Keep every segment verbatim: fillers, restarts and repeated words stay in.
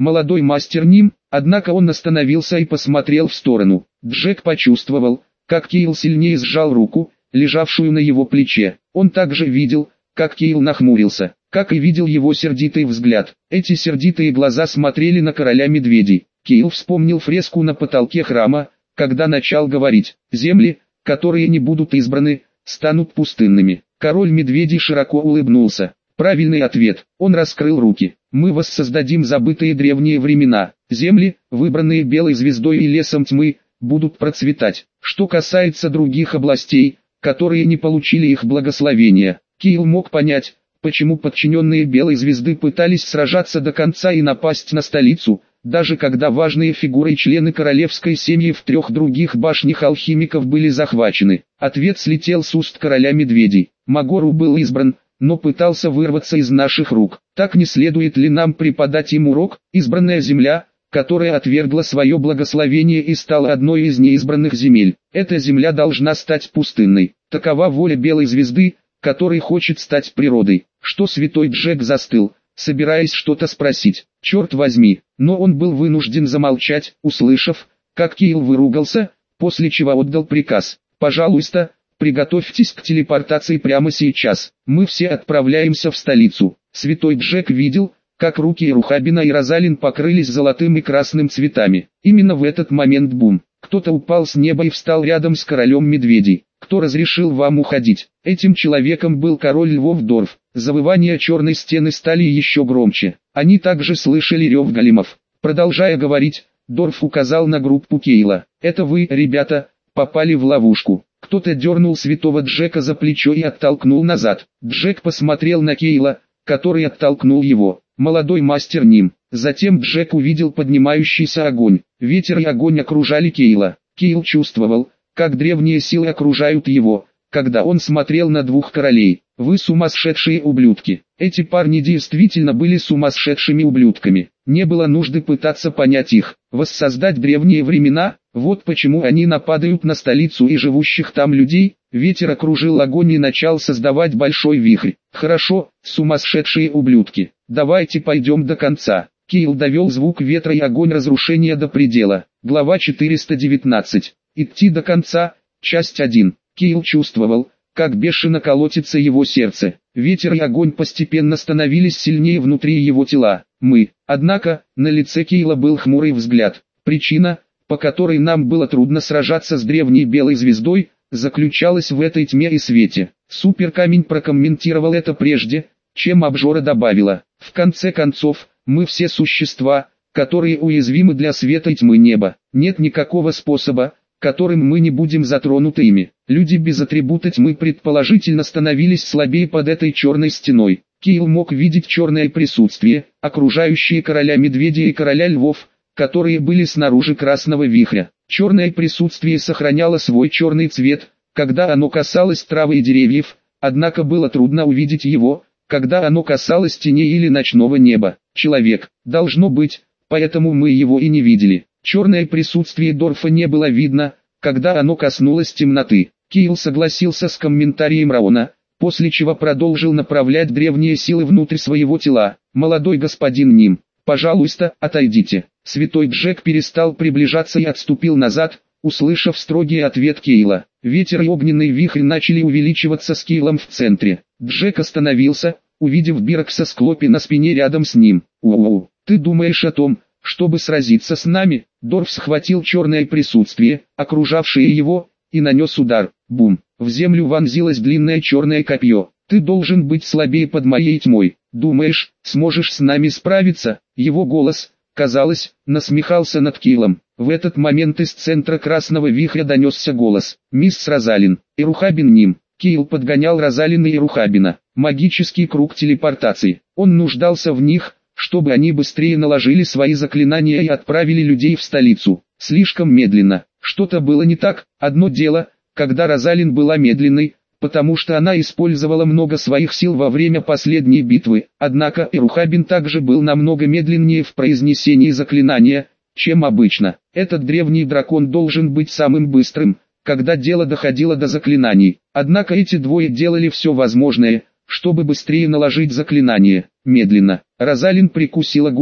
молодой мастер Ним, однако он остановился и посмотрел в сторону. Джек почувствовал, как Кейл сильнее сжал руку, лежавшую на его плече. Он также видел, как Кейл нахмурился, как и видел его сердитый взгляд. Эти сердитые глаза смотрели на короля медведей. Кейл вспомнил фреску на потолке храма, когда начал говорить: «Земли, которые не будут избраны, станут пустынными». Король медведей широко улыбнулся. Правильный ответ. Он раскрыл руки. «Мы воссоздадим забытые древние времена. Земли, выбранные белой звездой и лесом тьмы, будут процветать. Что касается других областей, которые не получили их благословения». Кейл мог понять, почему подчиненные белой звезды пытались сражаться до конца и напасть на столицу, даже когда важные фигуры и члены королевской семьи в трех других башнях алхимиков были захвачены. Ответ слетел с уст короля медведей. Магору был избран, но пытался вырваться из наших рук. Так не следует ли нам преподать им урок? Избранная земля, которая отвергла свое благословение и стала одной из неизбранных земель. Эта земля должна стать пустынной. Такова воля белой звезды, который хочет стать природой. Что святой Джек застыл, собираясь что-то спросить. Черт возьми, но он был вынужден замолчать, услышав, как Кейл выругался, после чего отдал приказ: «Пожалуйста, приготовьтесь к телепортации прямо сейчас. Мы все отправляемся в столицу». Святой Джек видел, как руки Эрухабина и Розалин покрылись золотым и красным цветами. Именно в этот момент бум. Кто-то упал с неба и встал рядом с королем медведей. «Кто разрешил вам уходить?» Этим человеком был король львов Дорф. Завывания черной стены стали еще громче. Они также слышали рев големов. Продолжая говорить, Дорф указал на группу Кейла. «Это вы, ребята, попали в ловушку». Кто-то дернул святого Джека за плечо и оттолкнул назад. Джек посмотрел на Кейла, который оттолкнул его. Молодой мастер Ним. Затем Джек увидел поднимающийся огонь. Ветер и огонь окружали Кейла. Кейл чувствовал, как древние силы окружают его, когда он смотрел на двух королей. «Вы сумасшедшие ублюдки». Эти парни действительно были сумасшедшими ублюдками. Не было нужды пытаться понять их. Воссоздать древние времена, вот почему они нападают на столицу и живущих там людей. Ветер окружил огонь и начал создавать большой вихрь. «Хорошо, сумасшедшие ублюдки, давайте пойдем до конца». Кейл довел звук ветра и огонь разрушения до предела. Глава четыреста девятнадцать. Идти до конца. Часть один. Кейл чувствовал, как бешено колотится его сердце. Ветер и огонь постепенно становились сильнее внутри его тела. Мы. Однако, на лице Кейла был хмурый взгляд. Причина, по которой нам было трудно сражаться с древней белой звездой, заключалась в этой тьме и свете. Суперкамень прокомментировал это прежде, чем обжора добавила: «В конце концов, мы все существа, которые уязвимы для света и тьмы неба. Нет никакого способа, которым мы не будем затронуты ими». Люди без атрибута тьмы предположительно становились слабее под этой черной стеной. Кейл мог видеть черное присутствие, окружающее короля медведя и короля львов, которые были снаружи красного вихря. Черное присутствие сохраняло свой черный цвет, когда оно касалось травы и деревьев, однако было трудно увидеть его, когда оно касалось теней или ночного неба. Человек, должно быть, поэтому мы его и не видели. Черное присутствие Дорфа не было видно, когда оно коснулось темноты. Кейл согласился с комментарием Раона, после чего продолжил направлять древние силы внутрь своего тела. «Молодой господин Ним, пожалуйста, отойдите». Святой Джек перестал приближаться и отступил назад, услышав строгий ответ Кейла. Ветер и огненный вихрь начали увеличиваться с Кейлом в центре. Джек остановился, увидев Бирокса с Клопи на спине рядом с ним. «Уоу, ты думаешь о том, чтобы сразиться с нами?» Дорф схватил черное присутствие, окружавшее его, и нанес удар. Бум! В землю вонзилось длинное черное копье. «Ты должен быть слабее под моей тьмой. Думаешь, сможешь с нами справиться?» Его голос, казалось, насмехался над Кейлом. В этот момент из центра красного вихря донесся голос: «Мисс Розалин, Эрухабин Ним». Кейл подгонял Розалина и Эрухабина. Магический круг телепортации. Он нуждался в них, чтобы они быстрее наложили свои заклинания и отправили людей в столицу. Слишком медленно. Что-то было не так. Одно дело, когда Розалин была медленной, потому что она использовала много своих сил во время последней битвы, однако Эрухабин также был намного медленнее в произнесении заклинания, чем обычно. Этот древний дракон должен быть самым быстрым, когда дело доходило до заклинаний. Однако эти двое делали все возможное, чтобы быстрее наложить заклинание. Медленно. Розалин прикусила губу.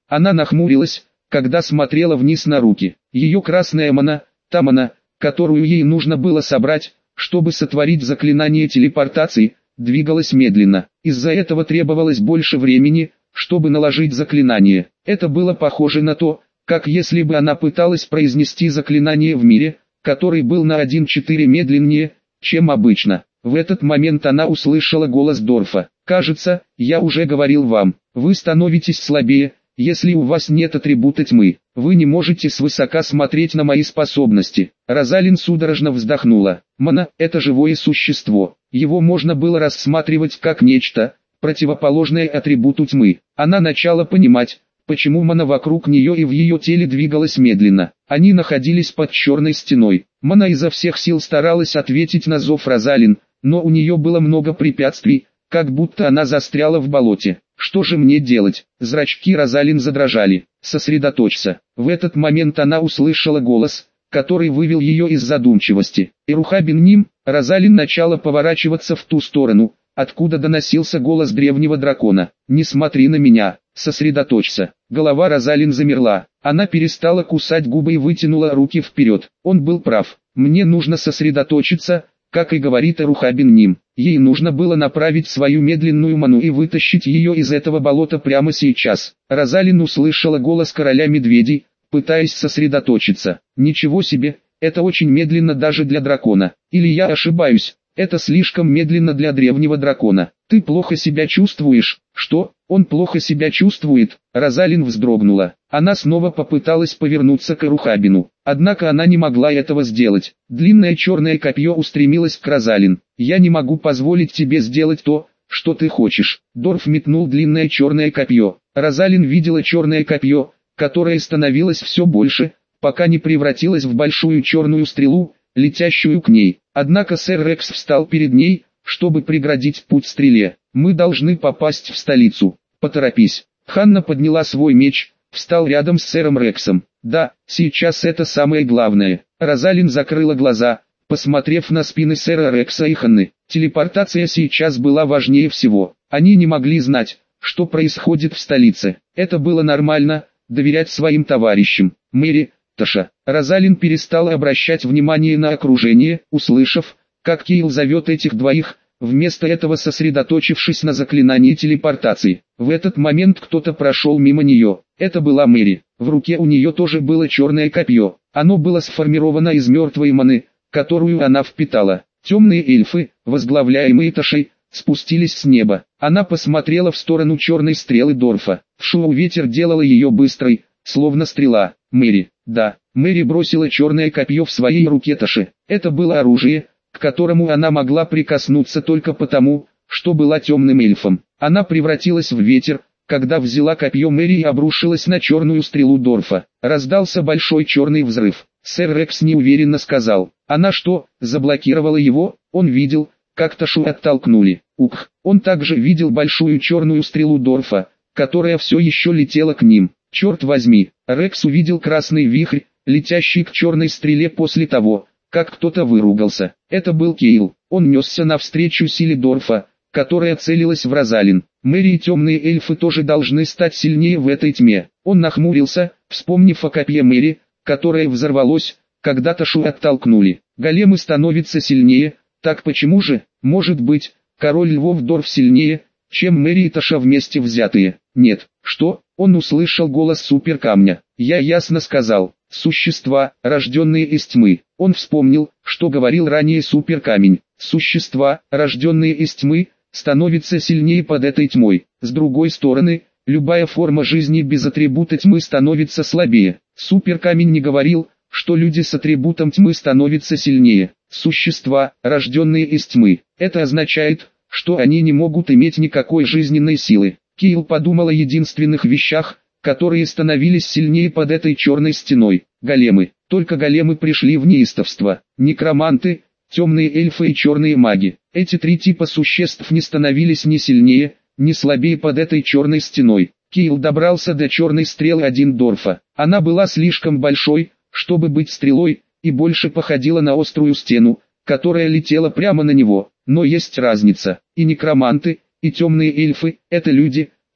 Она нахмурилась, когда смотрела вниз на руки. Ее красная мана, та мана, которую ей нужно было собрать, чтобы сотворить заклинание телепортации, двигалась медленно. Из-за этого требовалось больше времени, чтобы наложить заклинание. Это было похоже на то, как если бы она пыталась произнести заклинание в мире, который был на один четыре медленнее, чем обычно. В этот момент она услышала голос Дорфа. «Кажется, я уже говорил вам, вы становитесь слабее, если у вас нет атрибута тьмы. Вы не можете свысока смотреть на мои способности». Розалин судорожно вздохнула. Мана – это живое существо. Его можно было рассматривать как нечто, противоположное атрибуту тьмы. Она начала понимать, почему мана вокруг нее и в ее теле двигалась медленно. Они находились под черной стеной. Мана изо всех сил старалась ответить на зов Розалин, но у нее было много препятствий, как будто она застряла в болоте. «Что же мне делать?» Зрачки Розалин задрожали. «Сосредоточься». В этот момент она услышала голос, который вывел ее из задумчивости. «Ируха бен Ним». Розалин начала поворачиваться в ту сторону, откуда доносился голос древнего дракона. «Не смотри на меня, сосредоточься». Голова Розалин замерла. Она перестала кусать губы и вытянула руки вперед. Он был прав. «Мне нужно сосредоточиться», как и говорит Ируха бен Ним. Ей нужно было направить свою медленную ману и вытащить ее из этого болота прямо сейчас. Розалин услышала голос короля медведей, пытаясь сосредоточиться. «Ничего себе, это очень медленно даже для дракона. Или я ошибаюсь, это слишком медленно для древнего дракона. Ты плохо себя чувствуешь?» «Что? Он плохо себя чувствует?» Розалин вздрогнула. Она снова попыталась повернуться к Ирухабину. Однако она не могла этого сделать. Длинное черное копье устремилось к Розалин. «Я не могу позволить тебе сделать то, что ты хочешь». Дорф метнул длинное черное копье. Розалин видела черное копье, которое становилось все больше, пока не превратилось в большую черную стрелу, летящую к ней. Однако сэр Рекс встал перед ней, чтобы преградить путь стреле. «Мы должны попасть в столицу. Поторопись». Ханна подняла свой меч, встал рядом с сэром Рексом. «Да, сейчас это самое главное». Розалин закрыла глаза, посмотрев на спины сэра Рекса и Ханны. Телепортация сейчас была важнее всего. Они не могли знать, что происходит в столице. Это было нормально, доверять своим товарищам. Мэри, Таша. Розалин перестала обращать внимание на окружение, услышав, как Кейл зовет этих двоих, вместо этого сосредоточившись на заклинании телепортации. В этот момент кто-то прошел мимо нее. Это была Мэри. В руке у нее тоже было черное копье. Оно было сформировано из мертвой маны, которую она впитала. Темные эльфы, возглавляемые Ташей, спустились с неба. Она посмотрела в сторону черной стрелы Дорфа. В шоу ветер делала ее быстрой, словно стрела. Мэри, да. Мэри бросила черное копье в своей руке Таши. Это было оружие, к которому она могла прикоснуться только потому, что была темным эльфом. Она превратилась в ветер, когда взяла копье Мэри и обрушилась на черную стрелу Дорфа. Раздался большой черный взрыв. Сэр Рекс неуверенно сказал: «Она что, заблокировала его?» Он видел, как Ташу оттолкнули. Ух, он также видел большую черную стрелу Дорфа, которая все еще летела к ним. Черт возьми, Рекс увидел красный вихрь, летящий к черной стреле после того, как кто-то выругался. Это был Кейл. Он несся навстречу силе Дорфа, которая целилась в Розалин. Мэри и темные эльфы тоже должны стать сильнее в этой тьме. Он нахмурился, вспомнив о копье Мэри, которое взорвалось, когда Ташу оттолкнули. Големы становятся сильнее, так почему же, может быть, король львов Дорф сильнее, чем Мэри и Таша вместе взятые? Нет, что? Он услышал голос суперкамня. Я ясно сказал, существа, рожденные из тьмы. Он вспомнил, что говорил ранее суперкамень. Существа, рожденные из тьмы, становятся сильнее под этой тьмой. С другой стороны, любая форма жизни без атрибута тьмы становится слабее. Суперкамень не говорил, что люди с атрибутом тьмы становятся сильнее. Существа, рожденные из тьмы. Это означает, что они не могут иметь никакой жизненной силы. Кейл подумал о единственных вещах, которые становились сильнее под этой черной стеной. Големы. Только големы пришли в неистовство. Некроманты, темные эльфы и черные маги. Эти три типа существ не становились ни сильнее, ни слабее под этой черной стеной. Кейл добрался до черной стрелы один Дорфа. Она была слишком большой, чтобы быть стрелой, и больше походила на острую стену, которая летела прямо на него. Но есть разница. И некроманты, и темные эльфы – это люди,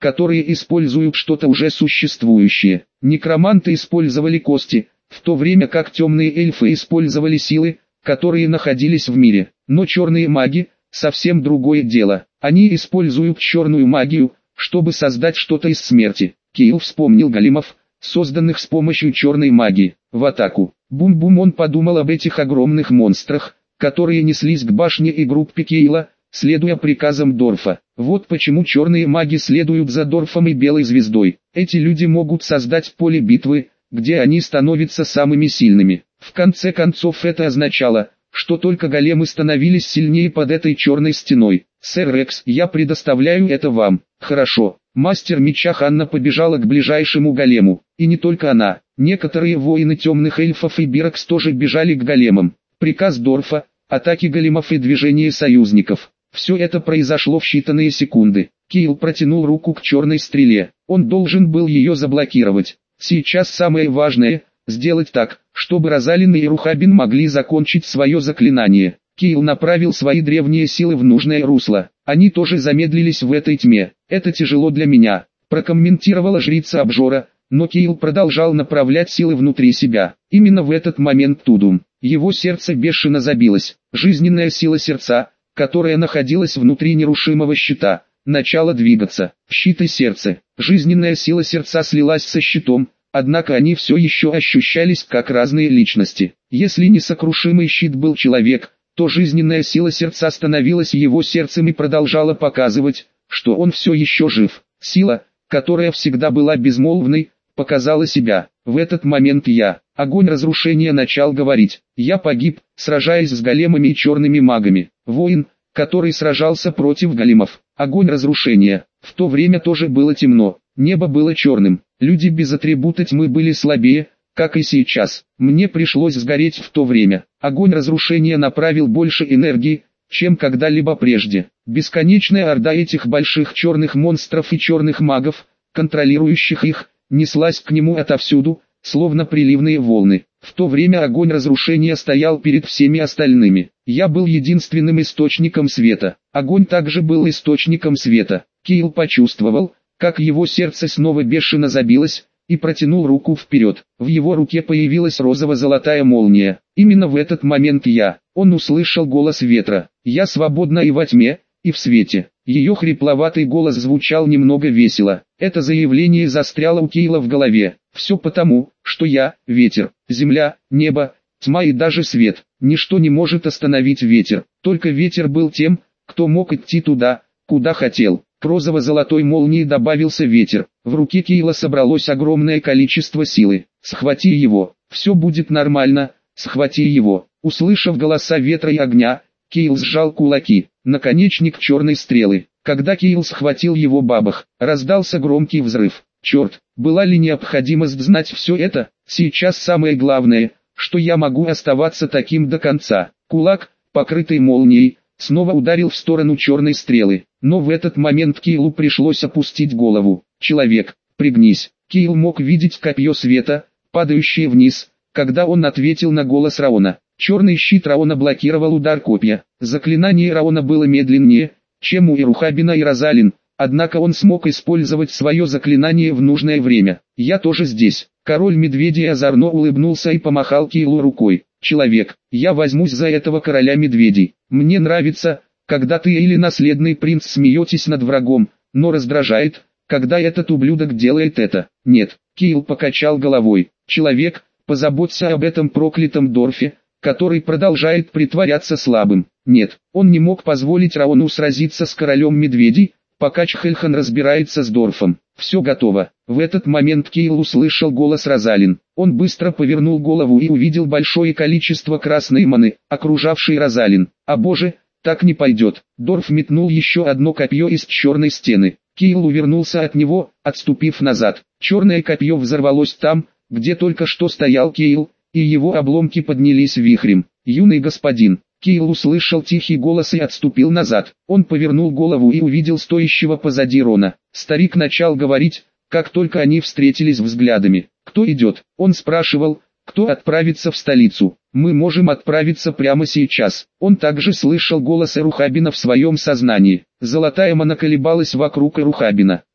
которые используют что-то уже существующее. Некроманты использовали кости, в то время как темные эльфы использовали силы, которые находились в мире. Но черные маги – совсем другое дело. Они используют черную магию, чтобы создать что-то из смерти. Кейл вспомнил големов, созданных с помощью черной магии. В атаку. Бум-бум, он подумал об этих огромных монстрах, которые неслись к башне и группе Кейла, следуя приказам Дорфа. Вот почему черные маги следуют за Дорфом и Белой Звездой. Эти люди могут создать поле битвы, где они становятся самыми сильными. В конце концов это означало, что только големы становились сильнее под этой черной стеной. «Сэр Рекс, я предоставляю это вам». «Хорошо». Мастер меча Ханна побежала к ближайшему голему. И не только она. Некоторые воины темных эльфов и Бирокс тоже бежали к големам. Приказ Дорфа, атаки големов и движения союзников. Все это произошло в считанные секунды. Кейл протянул руку к черной стреле. Он должен был ее заблокировать. Сейчас самое важное – сделать так, чтобы Розалин и Рухабин могли закончить свое заклинание. Кейл направил свои древние силы в нужное русло. Они тоже замедлились в этой тьме. «Это тяжело для меня», – прокомментировала жрица Обжора, но Кейл продолжал направлять силы внутри себя. Именно в этот момент Тудум. Его сердце бешено забилось. Жизненная сила сердца, которая находилась внутри нерушимого щита, начала двигаться. Щит и сердце. Жизненная сила сердца слилась со щитом, однако они все еще ощущались как разные личности. Если несокрушимый щит был человек, то жизненная сила сердца становилась его сердцем и продолжала показывать, что он все еще жив. Сила, которая всегда была безмолвной, показала себя. В этот момент я, огонь разрушения, начал говорить. Я погиб, сражаясь с големами и черными магами. Воин, который сражался против големов. Огонь разрушения. В то время тоже было темно. Небо было черным. Люди без атрибута тьмы были слабее, как и сейчас. Мне пришлось сгореть в то время. Огонь разрушения направил больше энергии, чем когда-либо прежде. Бесконечная орда этих больших черных монстров и черных магов, контролирующих их, неслась к нему отовсюду, словно приливные волны. В то время огонь разрушения стоял перед всеми остальными. Я был единственным источником света. Огонь также был источником света. Кейл почувствовал, как его сердце снова бешено забилось, и протянул руку вперед. В его руке появилась розово-золотая молния. Именно в этот момент я, он услышал голос ветра. Я свободна и во тьме, и в свете. Ее хрипловатый голос звучал немного весело. Это заявление застряло у Кейла в голове. Все потому, что я, ветер, земля, небо, тьма и даже свет. Ничто не может остановить ветер. Только ветер был тем, кто мог идти туда, куда хотел. К розово-золотой молнии добавился ветер. В руке Кейла собралось огромное количество силы. «Схвати его, все будет нормально, схвати его». Услышав голоса ветра и огня, Кейл сжал кулаки. Наконечник черной стрелы. Когда Кейл схватил его, бабах, раздался громкий взрыв. Черт, была ли необходимость знать все это? Сейчас самое главное, что я могу оставаться таким до конца. Кулак, покрытый молнией, снова ударил в сторону черной стрелы. Но в этот момент Кейлу пришлось опустить голову. «Человек, пригнись». Кейл мог видеть копье света, падающее вниз, когда он ответил на голос Раона. Черный щит Раона блокировал удар копья. Заклинание Раона было медленнее, чем у Ирухабина и Розалин, однако он смог использовать свое заклинание в нужное время. «Я тоже здесь». Король медведей озорно улыбнулся и помахал Кейлу рукой. «Человек, я возьмусь за этого короля медведей. Мне нравится, когда ты или наследный принц смеетесь над врагом, но раздражает, когда этот ублюдок делает это». «Нет», Кейл покачал головой. «Человек, позаботься об этом проклятом Дорфе, который продолжает притворяться слабым». Нет, он не мог позволить Раону сразиться с королем медведей, пока Чхельхан разбирается с Дорфом. Все готово. В этот момент Кейл услышал голос Розалин. Он быстро повернул голову и увидел большое количество красной маны, окружавшей Розалин. «А боже, так не пойдет». Дорф метнул еще одно копье из черной стены. Кейл увернулся от него, отступив назад. Черное копье взорвалось там, где только что стоял Кейл, и его обломки поднялись вихрем. «Юный господин». Кейл услышал тихий голос и отступил назад. Он повернул голову и увидел стоящего позади Рона. Старик начал говорить, как только они встретились взглядами. «Кто идет?» Он спрашивал, кто отправится в столицу. «Мы можем отправиться прямо сейчас». Он также слышал голос Эрухабина в своем сознании. Золотая мана колебалась вокруг Эрухабина.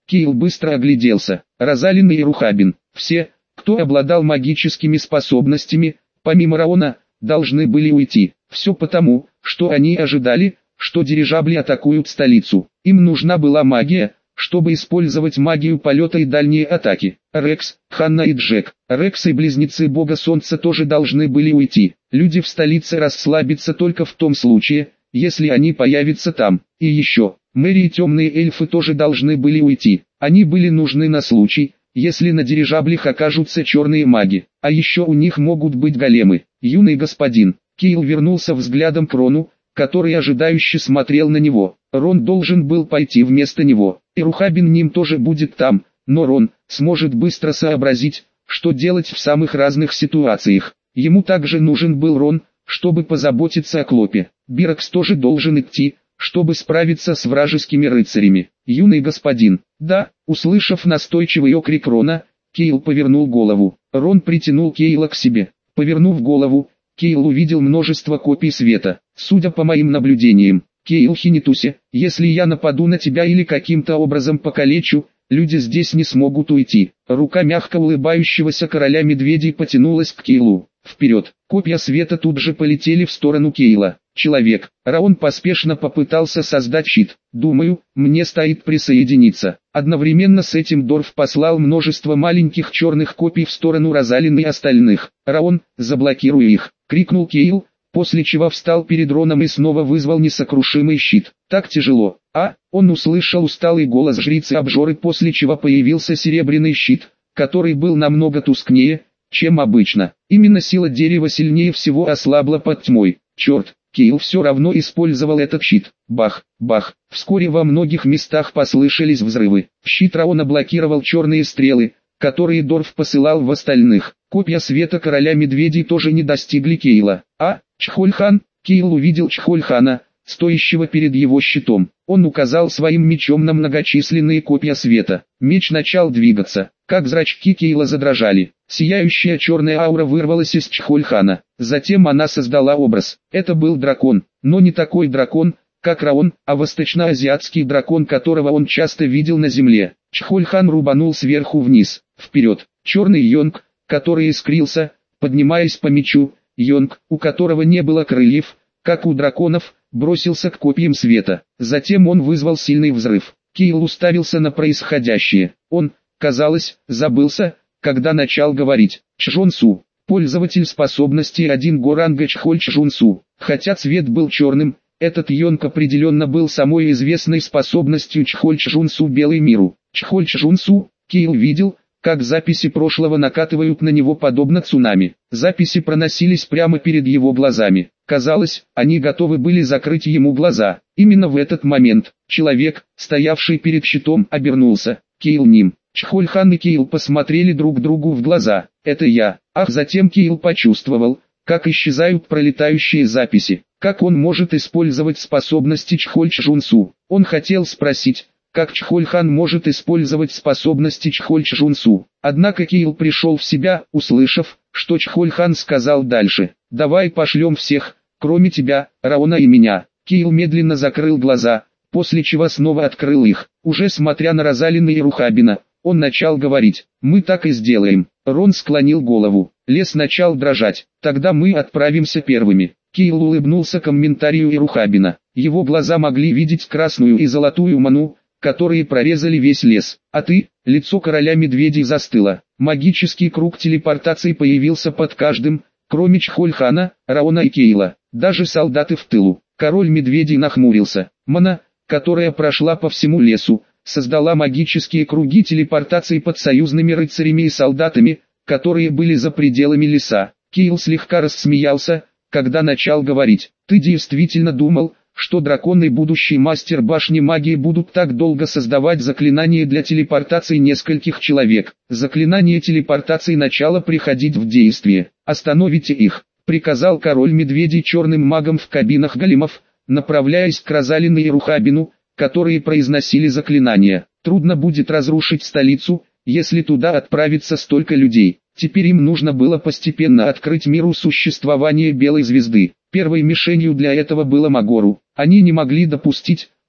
Кейл быстро огляделся. Розалин и Рухабин, все, кто обладал магическими способностями, помимо Раона, должны были уйти. Все потому, что они ожидали, что дирижабли атакуют столицу. Им нужна была магия, чтобы использовать магию полета и дальние атаки. Рекс, Ханна и Джек, Рекс и близнецы бога солнца тоже должны были уйти. Люди в столице расслабятся только в том случае, если они появятся там. И еще, Мэри и темные эльфы тоже должны были уйти. Они были нужны на случай, если на дирижаблях окажутся черные маги. А еще у них могут быть големы. Юный господин. Кейл вернулся взглядом к Рону, который ожидающе смотрел на него. Рон должен был пойти вместо него. И Рухабин ним тоже будет там, но Рон сможет быстро сообразить, что делать в самых разных ситуациях. Ему также нужен был Рон, чтобы позаботиться о Клопе. Бирокс тоже должен идти, чтобы справиться с вражескими рыцарями. Юный господин. Да, услышав настойчивый окрик Рона, Кейл повернул голову. Рон притянул Кейла к себе. Повернув голову, Кейл увидел множество копий света. Судя по моим наблюдениям, Кейл Хинитусе, если я нападу на тебя или каким-то образом покалечу, люди здесь не смогут уйти. Рука мягко улыбающегося короля медведей потянулась к Кейлу. Вперед! Копья света тут же полетели в сторону Кейла. Человек. Раон поспешно попытался создать щит. Думаю, мне стоит присоединиться. Одновременно с этим Дорф послал множество маленьких черных копий в сторону Розалин и остальных. Раон, заблокируй их, крикнул Кейл, после чего встал перед Роном и снова вызвал несокрушимый щит. Так тяжело. А, он услышал усталый голос жрицы-обжоры, после чего появился серебряный щит, который был намного тускнее, чем обычно. Именно сила дерева сильнее всего ослабла под тьмой. Черт, Кейл все равно использовал этот щит. Бах, бах. Вскоре во многих местах послышались взрывы. Щит Раона блокировал черные стрелы, которые Дорф посылал в остальных. Копья света короля медведей тоже не достигли Кейла. А, Чхольхан, Кейл увидел Чхольхана, стоящего перед его щитом. Он указал своим мечом на многочисленные копья света. Меч начал двигаться, как зрачки Кейла задрожали. Сияющая черная аура вырвалась из Чхольхана. Затем она создала образ. Это был дракон, но не такой дракон, как Раон, а восточноазиатский дракон, которого он часто видел на земле. Чхольхан рубанул сверху вниз, вперед. Черный йонг, который искрился, поднимаясь по мечу. Йонг, у которого не было крыльев, как у драконов, бросился к копьям света. Затем он вызвал сильный взрыв. Кейл уставился на происходящее. Он, казалось, забылся, когда начал говорить. Чжонсу, пользователь способности один Горанга Чхоль Чжунсу. Хотя цвет был черным, этот йонг определенно был самой известной способностью Чхоль Чжунсу белый миру. Чхоль Чжунсу, Кейл видел, как записи прошлого накатывают на него подобно цунами. Записи проносились прямо перед его глазами. Казалось, они готовы были закрыть ему глаза. Именно в этот момент, человек, стоявший перед щитом, обернулся. Кейл ним. Чхольхан и Кейл посмотрели друг другу в глаза. «Это я». Ах, затем Кейл почувствовал, как исчезают пролетающие записи. Как он может использовать способности Чхоль Чжунсу? Он хотел спросить, как Чхольхан может использовать способности Чхоль Чжунсу. Однако Кейл пришел в себя, услышав, что Чхольхан сказал дальше. «Давай пошлем всех, кроме тебя, Раона и меня». Кейл медленно закрыл глаза, после чего снова открыл их. Уже смотря на Розалина и Рухабина, он начал говорить. «Мы так и сделаем». Рон склонил голову. Лес начал дрожать. «Тогда мы отправимся первыми». Кейл улыбнулся комментарию Ирухабина. Его глаза могли видеть красную и золотую ману, которые прорезали весь лес. «А ты?» Лицо короля медведей застыло. Магический круг телепортации появился под каждым, кроме Чхольхана, Раона и Кейла. Даже солдаты в тылу. Король медведей нахмурился. Мана, которая прошла по всему лесу, создала магические круги телепортации под союзными рыцарями и солдатами, которые были за пределами леса. Кейл слегка рассмеялся, когда начал говорить. «Ты действительно думал, что дракон и будущий мастер башни магии будут так долго создавать заклинания для телепортации нескольких человек? Заклинание телепортации начало приходить в действие. Остановите их», приказал король медведей черным магам в кабинах големов, направляясь к Розалину и Рухабину, которые произносили заклинания. «Трудно будет разрушить столицу, если туда отправится столько людей». Теперь им нужно было постепенно открыть миру существование Белой Звезды. Первой мишенью для этого было Магору. Они не могли допустить,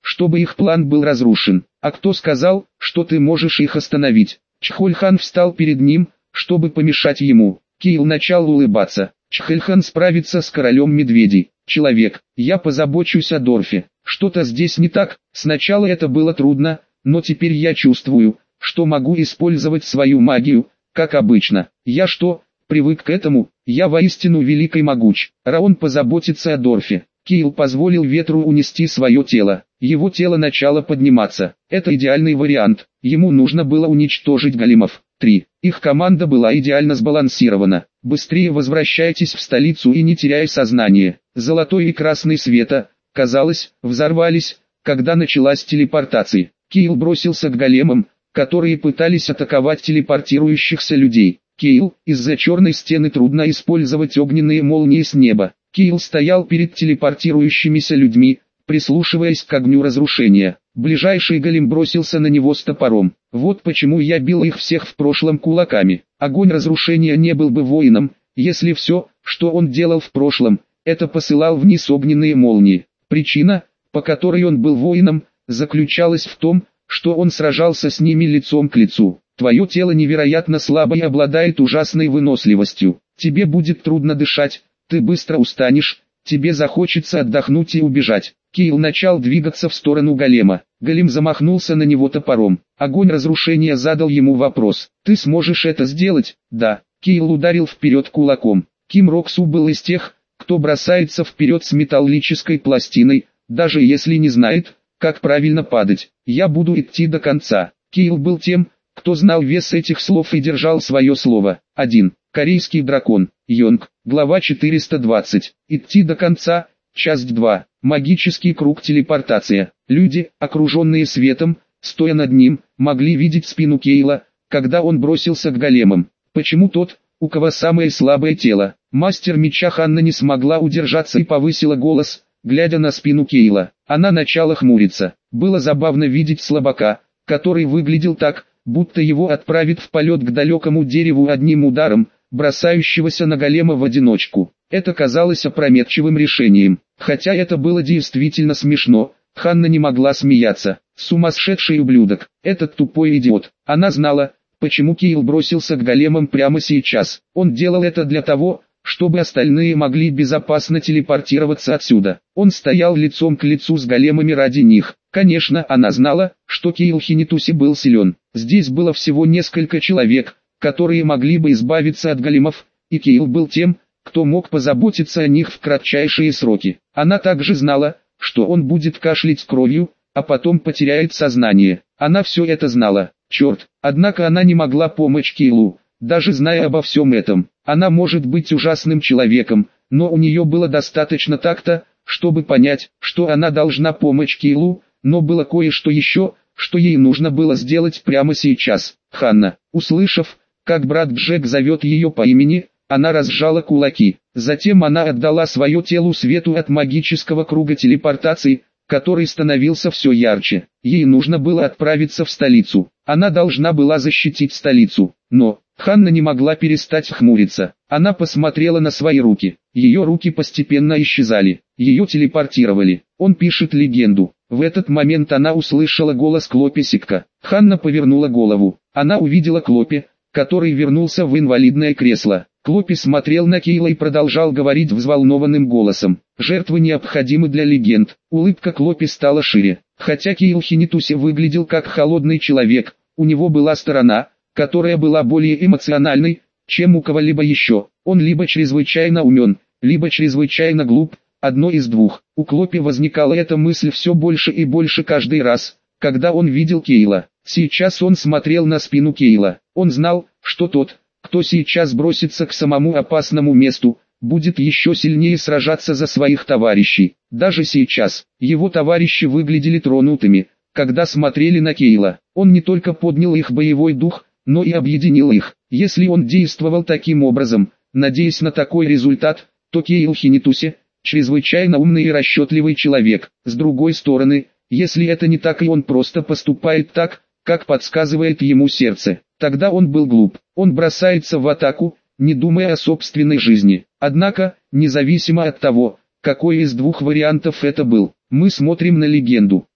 чтобы их план был разрушен. А кто сказал, что ты можешь их остановить? Чхольхан встал перед ним, чтобы помешать ему. Кейл начал улыбаться. Чхольхан справится с королем медведей. Человек, я позабочусь о Дорфе. Что-то здесь не так, сначала это было трудно, но теперь я чувствую, что могу использовать свою магию, как обычно. Я что, привык к этому? Я воистину велик и могуч. Раон позаботится о Дорфе. Кейл позволил ветру унести свое тело. Его тело начало подниматься. Это идеальный вариант. Ему нужно было уничтожить големов. три. Их команда была идеально сбалансирована. Быстрее возвращайтесь в столицу и не теряй сознание. Золотой и красный света, казалось, взорвались, когда началась телепортация. Кейл бросился к големам, которые пытались атаковать телепортирующихся людей. Кейл, из-за черной стены трудно использовать огненные молнии с неба. Кейл стоял перед телепортирующимися людьми, прислушиваясь к огню разрушения. Ближайший голем бросился на него с топором. Вот почему я бил их всех в прошлом кулаками. Огонь разрушения не был бы воином, если все, что он делал в прошлом, это посылал вниз огненные молнии. Причина, по которой он был воином, заключалась в том, что он сражался с ними лицом к лицу. Твое тело невероятно слабо и обладает ужасной выносливостью. Тебе будет трудно дышать, ты быстро устанешь, тебе захочется отдохнуть и убежать. Кейл начал двигаться в сторону голема. Голем замахнулся на него топором. Огонь разрушения задал ему вопрос. Ты сможешь это сделать? Да. Кейл ударил вперед кулаком. Ким Роксу был из тех, кто бросается вперед с металлической пластиной, даже если не знает, как правильно падать. Я буду идти до конца. Кейл был тем, кто знал вес этих слов и держал свое слово. один. Корейский дракон. Йонг. Глава четыреста двадцать. Идти до конца. Часть два. Магический круг телепортация. Люди, окруженные светом, стоя над ним, могли видеть спину Кейла, когда он бросился к големам. Почему тот, у кого самое слабое тело? Мастер меча Ханна не смогла удержаться и повысила голос, глядя на спину Кейла. Она начала хмуриться. Было забавно видеть слабака, который выглядел так, будто его отправит в полет к далекому дереву одним ударом, бросающегося на голема в одиночку. Это казалось опрометчивым решением. Хотя это было действительно смешно, Ханна не могла смеяться. Сумасшедший ублюдок, этот тупой идиот. Она знала, почему Кейл бросился к големам прямо сейчас. Он делал это для того, чтобы остальные могли безопасно телепортироваться отсюда. Он стоял лицом к лицу с големами ради них. Конечно, она знала, что Кейл Хинитуси был силен. Здесь было всего несколько человек, которые могли бы избавиться от големов, и Кейл был тем, кто мог позаботиться о них в кратчайшие сроки. Она также знала, что он будет кашлять кровью, а потом потеряет сознание. Она все это знала. Черт, однако она не могла помочь Кейлу, даже зная обо всем этом. Она может быть ужасным человеком, но у нее было достаточно такта, чтобы понять, что она должна помочь Кейлу, но было кое-что еще, что ей нужно было сделать прямо сейчас. Ханна, услышав, как брат Джек зовет ее по имени, она разжала кулаки. Затем она отдала свое телу свету от магического круга телепортации, который становился все ярче. Ей нужно было отправиться в столицу. Она должна была защитить столицу. Но Ханна не могла перестать хмуриться. Она посмотрела на свои руки. Ее руки постепенно исчезали. Ее телепортировали. Он пишет легенду. В этот момент она услышала голос Клопи Сикка. Ханна повернула голову. Она увидела Клопи, который вернулся в инвалидное кресло. Клопи смотрел на Кейла и продолжал говорить взволнованным голосом. Жертвы необходимы для легенд. Улыбка Клопи стала шире. Хотя Кейл Хинитуси выглядел как холодный человек, у него была сторона, которая была более эмоциональной, чем у кого-либо еще. Он либо чрезвычайно умен, либо чрезвычайно глуп, одно из двух. У Клопи возникала эта мысль все больше и больше каждый раз, когда он видел Кейла. Сейчас он смотрел на спину Кейла. Он знал, что тот, кто сейчас бросится к самому опасному месту, будет еще сильнее сражаться за своих товарищей. Даже сейчас, его товарищи выглядели тронутыми, когда смотрели на Кейла. Он не только поднял их боевой дух, но и объединил их. Если он действовал таким образом, надеясь на такой результат, то Кейл Хинитуси, чрезвычайно умный и расчетливый человек. С другой стороны, если это не так и он просто поступает так, как подсказывает ему сердце, тогда он был глуп. Он бросается в атаку, не думая о собственной жизни. Однако, независимо от того, какой из двух вариантов это был, мы смотрим на легенду.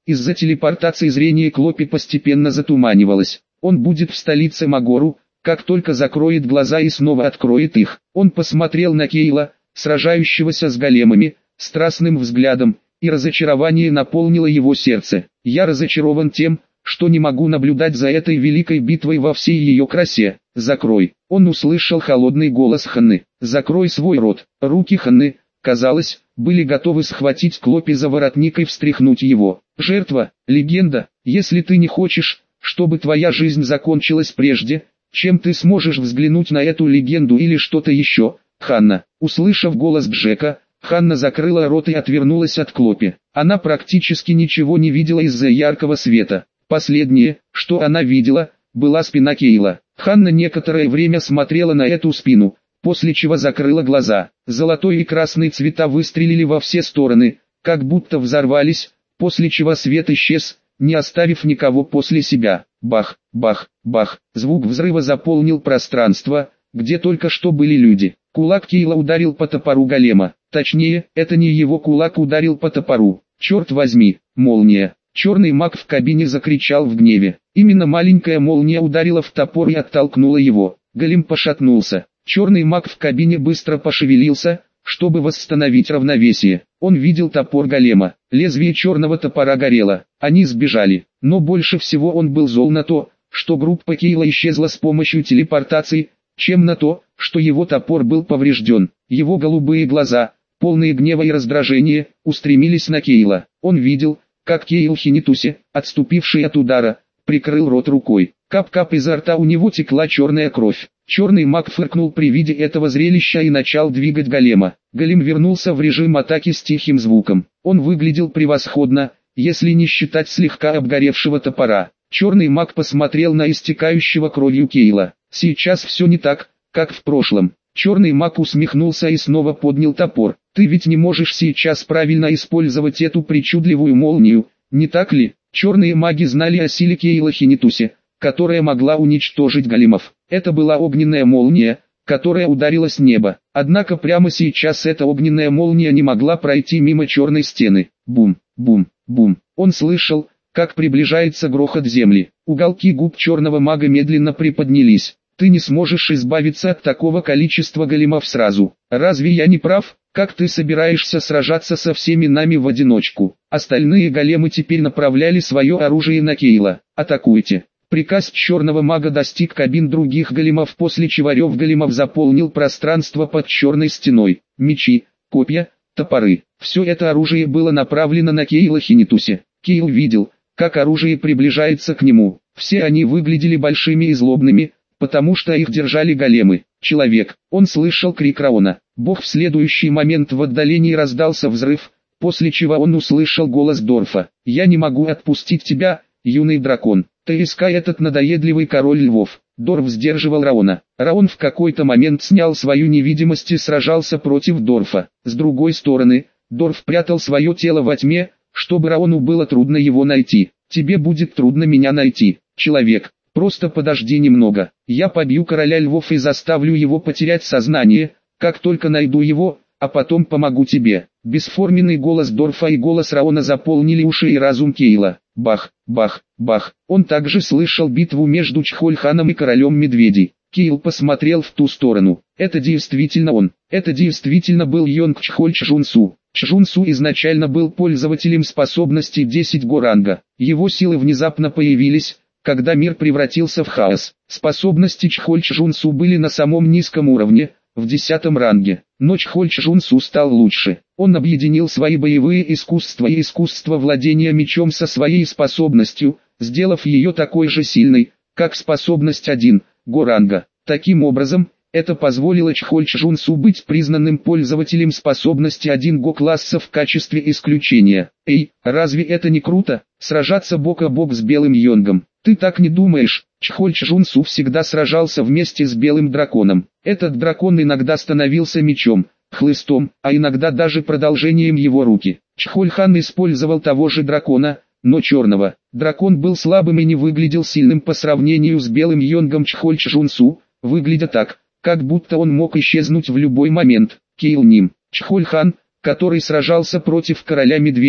Из-за телепортации зрение Клопи постепенно затуманивалось. Он будет в столице Магору, как только закроет глаза и снова откроет их. Он посмотрел на Кейла, сражающегося с големами, страстным взглядом, и разочарование наполнило его сердце. «Я разочарован тем, что не могу наблюдать за этой великой битвой во всей ее красе. Закрой!» Он услышал холодный голос Ханны. «Закрой свой рот!» Руки Ханны, казалось, были готовы схватить Клопи за воротник и встряхнуть его. «Жертва, легенда, если ты не хочешь, чтобы твоя жизнь закончилась прежде, чем ты сможешь взглянуть на эту легенду или что-то еще, Ханна». Услышав голос Джека, Ханна закрыла рот и отвернулась от Клопи. Она практически ничего не видела из-за яркого света. Последнее, что она видела, была спина Кейла. Ханна некоторое время смотрела на эту спину, после чего закрыла глаза. Золотой и красный цвета выстрелили во все стороны, как будто взорвались, после чего свет исчез, не оставив никого после себя. Бах, бах, бах. Звук взрыва заполнил пространство, где только что были люди. Кулак Кейла ударил по топору голема. Точнее, это не его кулак ударил по топору. Черт возьми, молния. Черный маг в кабине закричал в гневе. Именно маленькая молния ударила в топор и оттолкнула его. Голем пошатнулся. Черный маг в кабине быстро пошевелился, чтобы восстановить равновесие. Он видел топор голема. Лезвие черного топора горело. Они сбежали. Но больше всего он был зол на то, что группа Кейла исчезла с помощью телепортации, чем на то, что его топор был поврежден. Его голубые глаза, полные гнева и раздражения, устремились на Кейла. Он видел, как Кейл Хинитуси, отступивший от удара, прикрыл рот рукой. Кап-кап изо рта у него текла черная кровь. Черный маг фыркнул при виде этого зрелища и начал двигать голема. Голем вернулся в режим атаки с тихим звуком. Он выглядел превосходно, если не считать слегка обгоревшего топора. Черный маг посмотрел на истекающего кровью Кейла. Сейчас все не так, как в прошлом. Черный маг усмехнулся и снова поднял топор. «Ты ведь не можешь сейчас правильно использовать эту причудливую молнию, не так ли?» Черные маги знали о силе Кейла Хинитуси, которая могла уничтожить големов. Это была огненная молния, которая ударила с неба. Однако прямо сейчас эта огненная молния не могла пройти мимо черной стены. Бум, бум, бум. Он слышал, как приближается грохот земли. Уголки губ черного мага медленно приподнялись. «Ты не сможешь избавиться от такого количества големов сразу. Разве я не прав? Как ты собираешься сражаться со всеми нами в одиночку?» Остальные големы теперь направляли свое оружие на Кейла. «Атакуйте!» Приказ черного мага достиг кабин других големов, после чего рев големов заполнил пространство под черной стеной. Мечи, копья, топоры. Все это оружие было направлено на Кейла Хинитуси. Кейл видел, как оружие приближается к нему. Все они выглядели большими и злобными, потому что их держали големы. Человек. Он слышал крик Раона. Бог. В следующий момент в отдалении раздался взрыв, после чего он услышал голос Дорфа. «Я не могу отпустить тебя, юный дракон. Таиска, этот надоедливый король львов». Дорф сдерживал Раона. Раон в какой-то момент снял свою невидимость и сражался против Дорфа. С другой стороны, Дорф прятал свое тело во тьме, чтобы Раону было трудно его найти. «Тебе будет трудно меня найти, человек. Просто подожди немного. Я побью короля львов и заставлю его потерять сознание, как только найду его, а потом помогу тебе». Бесформенный голос Дорфа и голос Раона заполнили уши и разум Кейла. Бах, бах, бах. Он также слышал битву между Чхольханом и королем медведей. Кейл посмотрел в ту сторону. Это действительно он. Это действительно был Йонг Чхоль Чжунсу. Чжунсу изначально был пользователем способности десять го ранга. Его силы внезапно появились, когда мир превратился в хаос. Способности Чхоль Чжунсу были на самом низком уровне, в десятом ранге. Но Чхоль Чжунсу стал лучше. Он объединил свои боевые искусства и искусство владения мечом со своей способностью, сделав ее такой же сильной, как способность один го ранга. Таким образом, это позволило Чхоль Чжунсу быть признанным пользователем способности один го класса в качестве исключения. Эй, разве это не круто, сражаться бок о бок с Белым Йонгом? Ты так не думаешь? Чхоль Чжунсу всегда сражался вместе с Белым Драконом. Этот дракон иногда становился мечом, хлыстом, а иногда даже продолжением его руки. Чхоль Хан использовал того же дракона, но черного. Дракон был слабым и не выглядел сильным по сравнению с Белым Йонгом. Чхоль Чжунсу, выглядя так, как будто он мог исчезнуть в любой момент. Кейл Ним. Чхоль Хан, который сражался против короля медведей,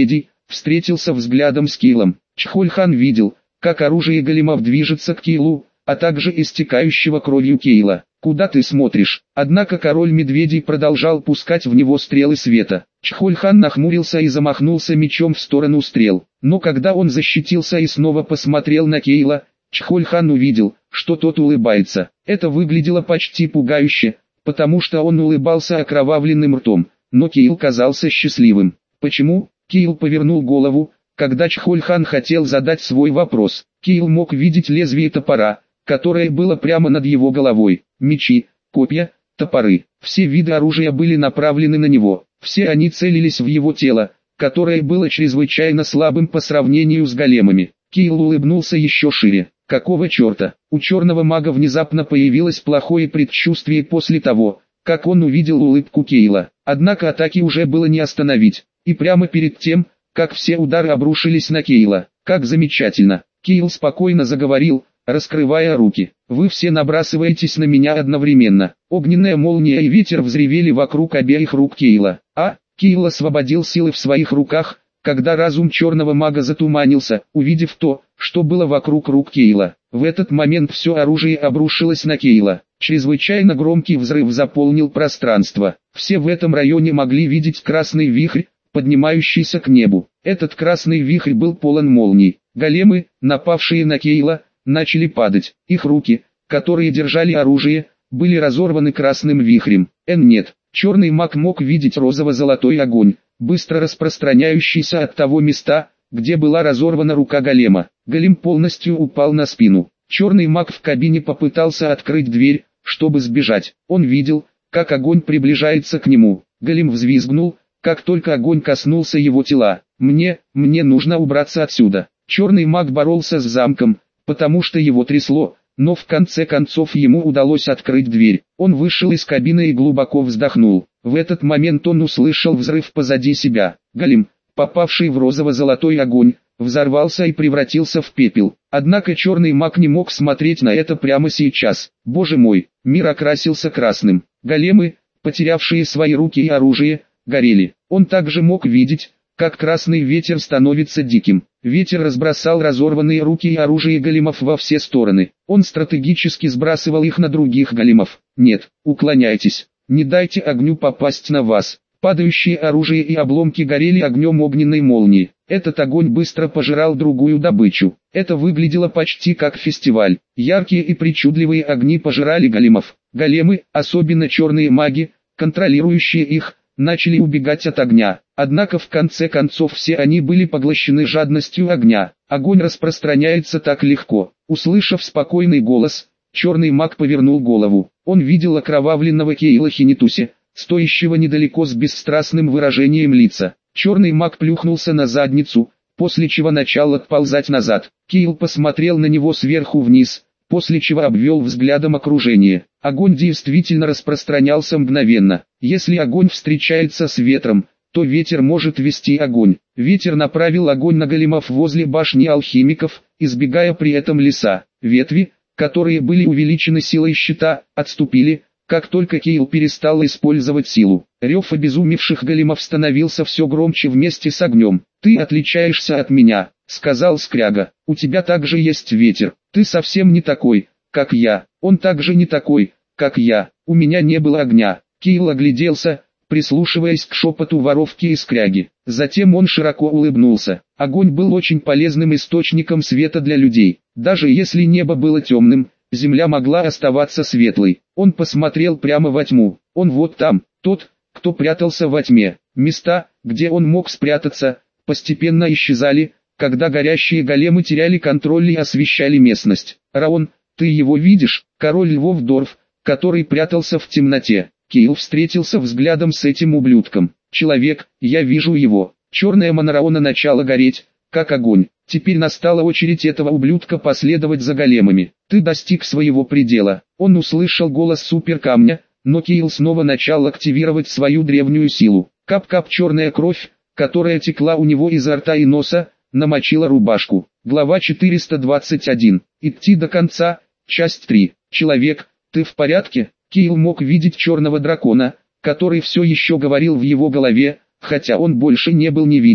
встретился взглядом с Кейлом. Чхольхан видел, как оружие големов движется к Кейлу, а также истекающего кровью Кейла. «Куда ты смотришь?» Однако король медведей продолжал пускать в него стрелы света. Чхольхан нахмурился и замахнулся мечом в сторону стрел. Но когда он защитился и снова посмотрел на Кейла, Чхольхан увидел, что тот улыбается. Это выглядело почти пугающе, потому что он улыбался окровавленным ртом, но Кейл казался счастливым. «Почему?» Кейл повернул голову, когда Чхольхан хотел задать свой вопрос. Кейл мог видеть лезвие топора, которое было прямо над его головой. Мечи, копья, топоры, все виды оружия были направлены на него. Все они целились в его тело, которое было чрезвычайно слабым по сравнению с големами. Кейл улыбнулся еще шире. Какого черта? У черного мага внезапно появилось плохое предчувствие после того, как он увидел улыбку Кейла. Однако атаки уже было не остановить. И прямо перед тем, как все удары обрушились на Кейла. Как замечательно. Кейл спокойно заговорил, раскрывая руки. «Вы все набрасываетесь на меня одновременно». Огненная молния и ветер взревели вокруг обеих рук Кейла. А, Кейл освободил силы в своих руках, когда разум черного мага затуманился, увидев то, что было вокруг рук Кейла. В этот момент все оружие обрушилось на Кейла. Чрезвычайно громкий взрыв заполнил пространство. Все в этом районе могли видеть красный вихрь, поднимающийся к небу. Этот красный вихрь был полон молний. Големы, напавшие на Кейла, начали падать. Их руки, которые держали оружие, были разорваны красным вихрем. Эн нет, черный маг мог видеть розово-золотой огонь, быстро распространяющийся от того места, где была разорвана рука голема. Голем полностью упал на спину. Черный маг в кабине попытался открыть дверь, чтобы сбежать. Он видел, как огонь приближается к нему. Голем взвизгнул, как только огонь коснулся его тела. «Мне, мне нужно убраться отсюда». Черный маг боролся с замком, потому что его трясло, но в конце концов ему удалось открыть дверь. Он вышел из кабины и глубоко вздохнул. В этот момент он услышал взрыв позади себя. Голем, попавший в розово-золотой огонь, взорвался и превратился в пепел. Однако черный маг не мог смотреть на это прямо сейчас. Боже мой, мир окрасился красным. Големы, потерявшие свои руки и оружие, горели. Он также мог видеть, как красный ветер становится диким. Ветер разбросал разорванные руки и оружие големов во все стороны. Он стратегически сбрасывал их на других големов. Нет, уклоняйтесь, не дайте огню попасть на вас. Падающее оружие и обломки горели огнем огненной молнии. Этот огонь быстро пожирал другую добычу. Это выглядело почти как фестиваль. Яркие и причудливые огни пожирали големов. Големы, особенно черные маги, контролирующие их, начали убегать от огня. Однако в конце концов все они были поглощены жадностью огня. Огонь распространяется так легко. Услышав спокойный голос, черный маг повернул голову. Он видел окровавленного Кейла Хинитуси, стоящего недалеко с бесстрастным выражением лица. Черный маг плюхнулся на задницу, после чего начал отползать назад. Кейл посмотрел на него сверху вниз, после чего обвел взглядом окружение. Огонь действительно распространялся мгновенно. Если огонь встречается с ветром, то ветер может вести огонь. Ветер направил огонь на големов возле башни алхимиков, избегая при этом леса. Ветви, которые были увеличены силой щита, отступили, как только Кейл перестал использовать силу. Рев обезумевших големов становился все громче вместе с огнем. «Ты отличаешься от меня», — сказал Скряга. «У тебя также есть ветер. Ты совсем не такой, как я. Он также не такой, как я. У меня не было огня». Кейл огляделся, прислушиваясь к шепоту воровки и Скряги. Затем он широко улыбнулся. Огонь был очень полезным источником света для людей. Даже если небо было темным, земля могла оставаться светлой. Он посмотрел прямо во тьму. Он вот там, тот, кто прятался во тьме. Места, где он мог спрятаться, постепенно исчезали, когда горящие големы теряли контроль и освещали местность. «Раон, ты его видишь?» Король львов Дорф, который прятался в темноте. Кейл встретился взглядом с этим ублюдком. «Человек, я вижу его». Черная мана Раона начала гореть, как огонь. Теперь настала очередь этого ублюдка последовать за големами. «Ты достиг своего предела». Он услышал голос суперкамня, но Кейл снова начал активировать свою древнюю силу. Кап-кап черная кровь, которая текла у него изо рта и носа, намочила рубашку. Глава четыреста двадцать один. Идти до конца. Часть три. «Человек, ты в порядке?» Кейл мог видеть черного дракона, который все еще говорил в его голове, хотя он больше не был невидимым.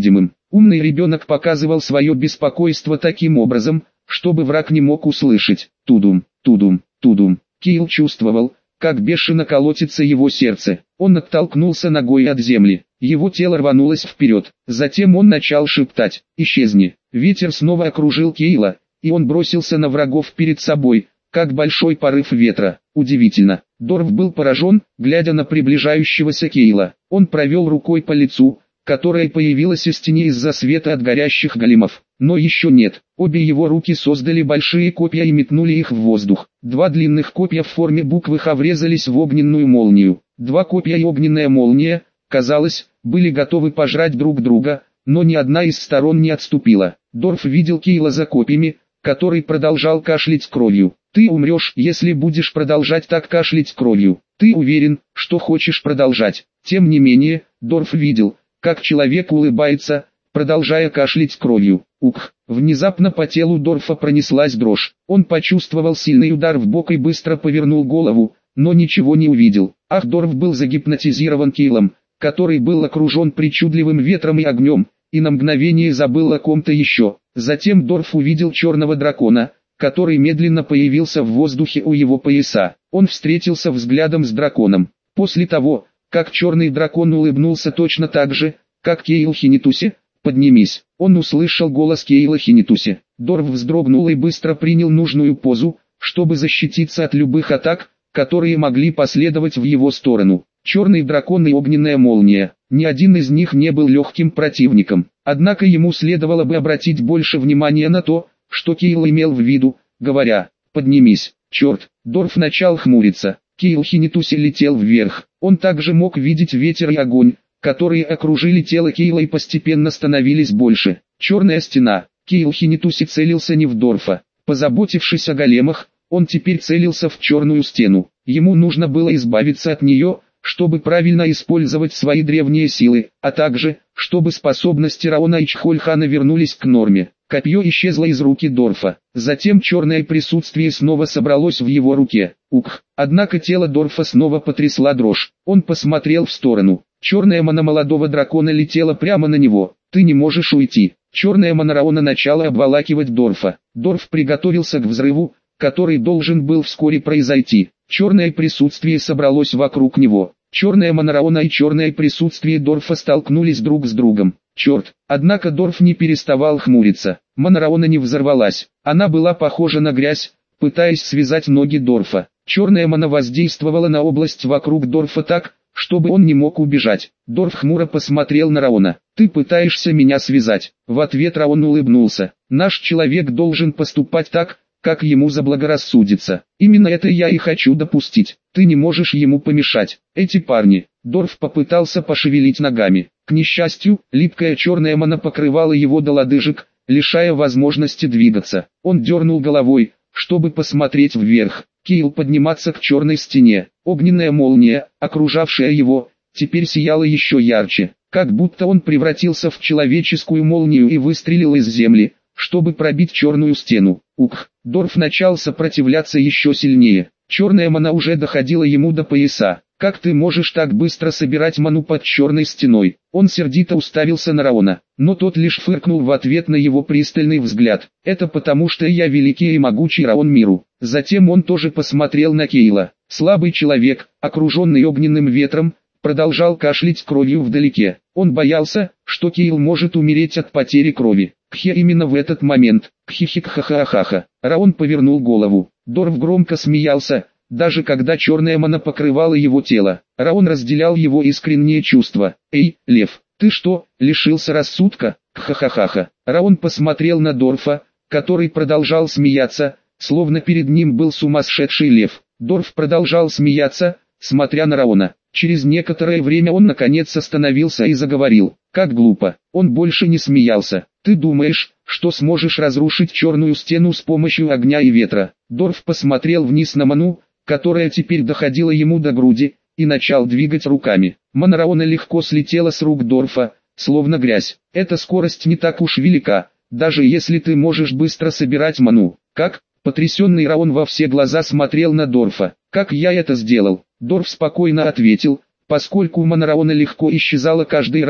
Умный ребенок показывал свое беспокойство таким образом, чтобы враг не мог услышать. Тудум, тудум, тудум. Кейл чувствовал, как бешено колотится его сердце. Он оттолкнулся ногой от земли. Его тело рванулось вперед. Затем он начал шептать: «Исчезни». Ветер снова окружил Кейла, и он бросился на врагов перед собой, как большой порыв ветра. Удивительно. Дорф был поражен, глядя на приближающегося Кейла. Он провел рукой по лицу, которое появилось из тени из-за света от горящих големов. Но еще нет. Обе его руки создали большие копья и метнули их в воздух. Два длинных копья в форме буквы Х врезались в огненную молнию. Два копья и огненная молния, казалось, были готовы пожрать друг друга, но ни одна из сторон не отступила. Дорф видел Кейла за копьями, который продолжал кашлять кровью. «Ты умрешь, если будешь продолжать так кашлять кровью. Ты уверен, что хочешь продолжать?» Тем не менее, Дорф видел, как человек улыбается, продолжая кашлять кровью. Ух! Внезапно по телу Дорфа пронеслась дрожь. Он почувствовал сильный удар в бок и быстро повернул голову, но ничего не увидел. Ах, Дорф был загипнотизирован Кейлом, который был окружен причудливым ветром и огнем, и на мгновение забыл о ком-то еще. Затем Дорф увидел черного дракона, который медленно появился в воздухе у его пояса. Он встретился взглядом с драконом. После того, как черный дракон улыбнулся точно так же, как Кейл Хинитуси, «Поднимись». Он услышал голос Кейла Хинитуси. Дорф вздрогнул и быстро принял нужную позу, чтобы защититься от любых атак, которые могли последовать в его сторону. Черный дракон и огненная молния. Ни один из них не был легким противником. Однако ему следовало бы обратить больше внимания на то, что Кейл имел в виду, говоря: «Поднимись». Черт, Дорф начал хмуриться. Кейл Хинитуси летел вверх. Он также мог видеть ветер и огонь, которые окружили тело Кейла и постепенно становились больше. Черная стена. Кейл Хинитуси целился не в Дорфа. Позаботившись о големах, он теперь целился в черную стену. Ему нужно было избавиться от нее, чтобы правильно использовать свои древние силы, а также, чтобы способности Раона и Чхольхана вернулись к норме. Копье исчезло из руки Дорфа. Затем черное присутствие снова собралось в его руке. Ух! Однако тело Дорфа снова потрясла дрожь. Он посмотрел в сторону. Черная мана молодого дракона летела прямо на него. «Ты не можешь уйти». Черная мана Раона начала обволакивать Дорфа. Дорф приготовился к взрыву, который должен был вскоре произойти. Черное присутствие собралось вокруг него. Черная мана Раона и черное присутствие Дорфа столкнулись друг с другом. Черт! Однако Дорф не переставал хмуриться. Мана Раона не взорвалась. Она была похожа на грязь, пытаясь связать ноги Дорфа. Черная мана воздействовала на область вокруг Дорфа так, чтобы он не мог убежать. Дорф хмуро посмотрел на Раона. «Ты пытаешься меня связать». В ответ Раон улыбнулся. «Наш человек должен поступать так, как ему заблагорассудится. Именно это я и хочу допустить. Ты не можешь ему помешать. Эти парни». Дорф попытался пошевелить ногами. К несчастью, липкая черная мана покрывала его до лодыжек, лишая возможности двигаться. Он дернул головой, чтобы посмотреть вверх. Кейл подниматься к черной стене. Огненная молния, окружавшая его, теперь сияла еще ярче, как будто он превратился в человеческую молнию и выстрелил из земли, чтобы пробить черную стену. Ух! Дорф начал сопротивляться еще сильнее. Черная мана уже доходила ему до пояса. «Как ты можешь так быстро собирать ману под черной стеной?» Он сердито уставился на Раона, но тот лишь фыркнул в ответ на его пристальный взгляд. «Это потому что я великий и могучий Раон миру». Затем он тоже посмотрел на Кейла. Слабый человек, окруженный огненным ветром, продолжал кашлять кровью вдалеке. Он боялся, что Кейл может умереть от потери крови. Кхе именно в этот момент. Кхихик-ха-ха-ха-ха. Раон повернул голову. Дорф громко смеялся, даже когда черная мана покрывала его тело. Раон разделял его искренние чувства. «Эй, лев, ты что, лишился рассудка?» Кха-ха-ха-ха. Раон посмотрел на Дорфа, который продолжал смеяться, словно перед ним был сумасшедший лев. Дорф продолжал смеяться, смотря на Раона. Через некоторое время он наконец остановился и заговорил. «Как глупо». Он больше не смеялся. «Ты думаешь, что сможешь разрушить черную стену с помощью огня и ветра?» Дорф посмотрел вниз на ману, которая теперь доходила ему до груди, и начал двигать руками. Мана Раона легко слетела с рук Дорфа, словно грязь. Эта скорость не так уж велика, даже если ты можешь быстро собирать ману. «Как?» Потрясенный Раон во все глаза смотрел на Дорфа. «Как я это сделал?» Дорф спокойно ответил: «Поскольку мана Раона легко исчезала каждый раз,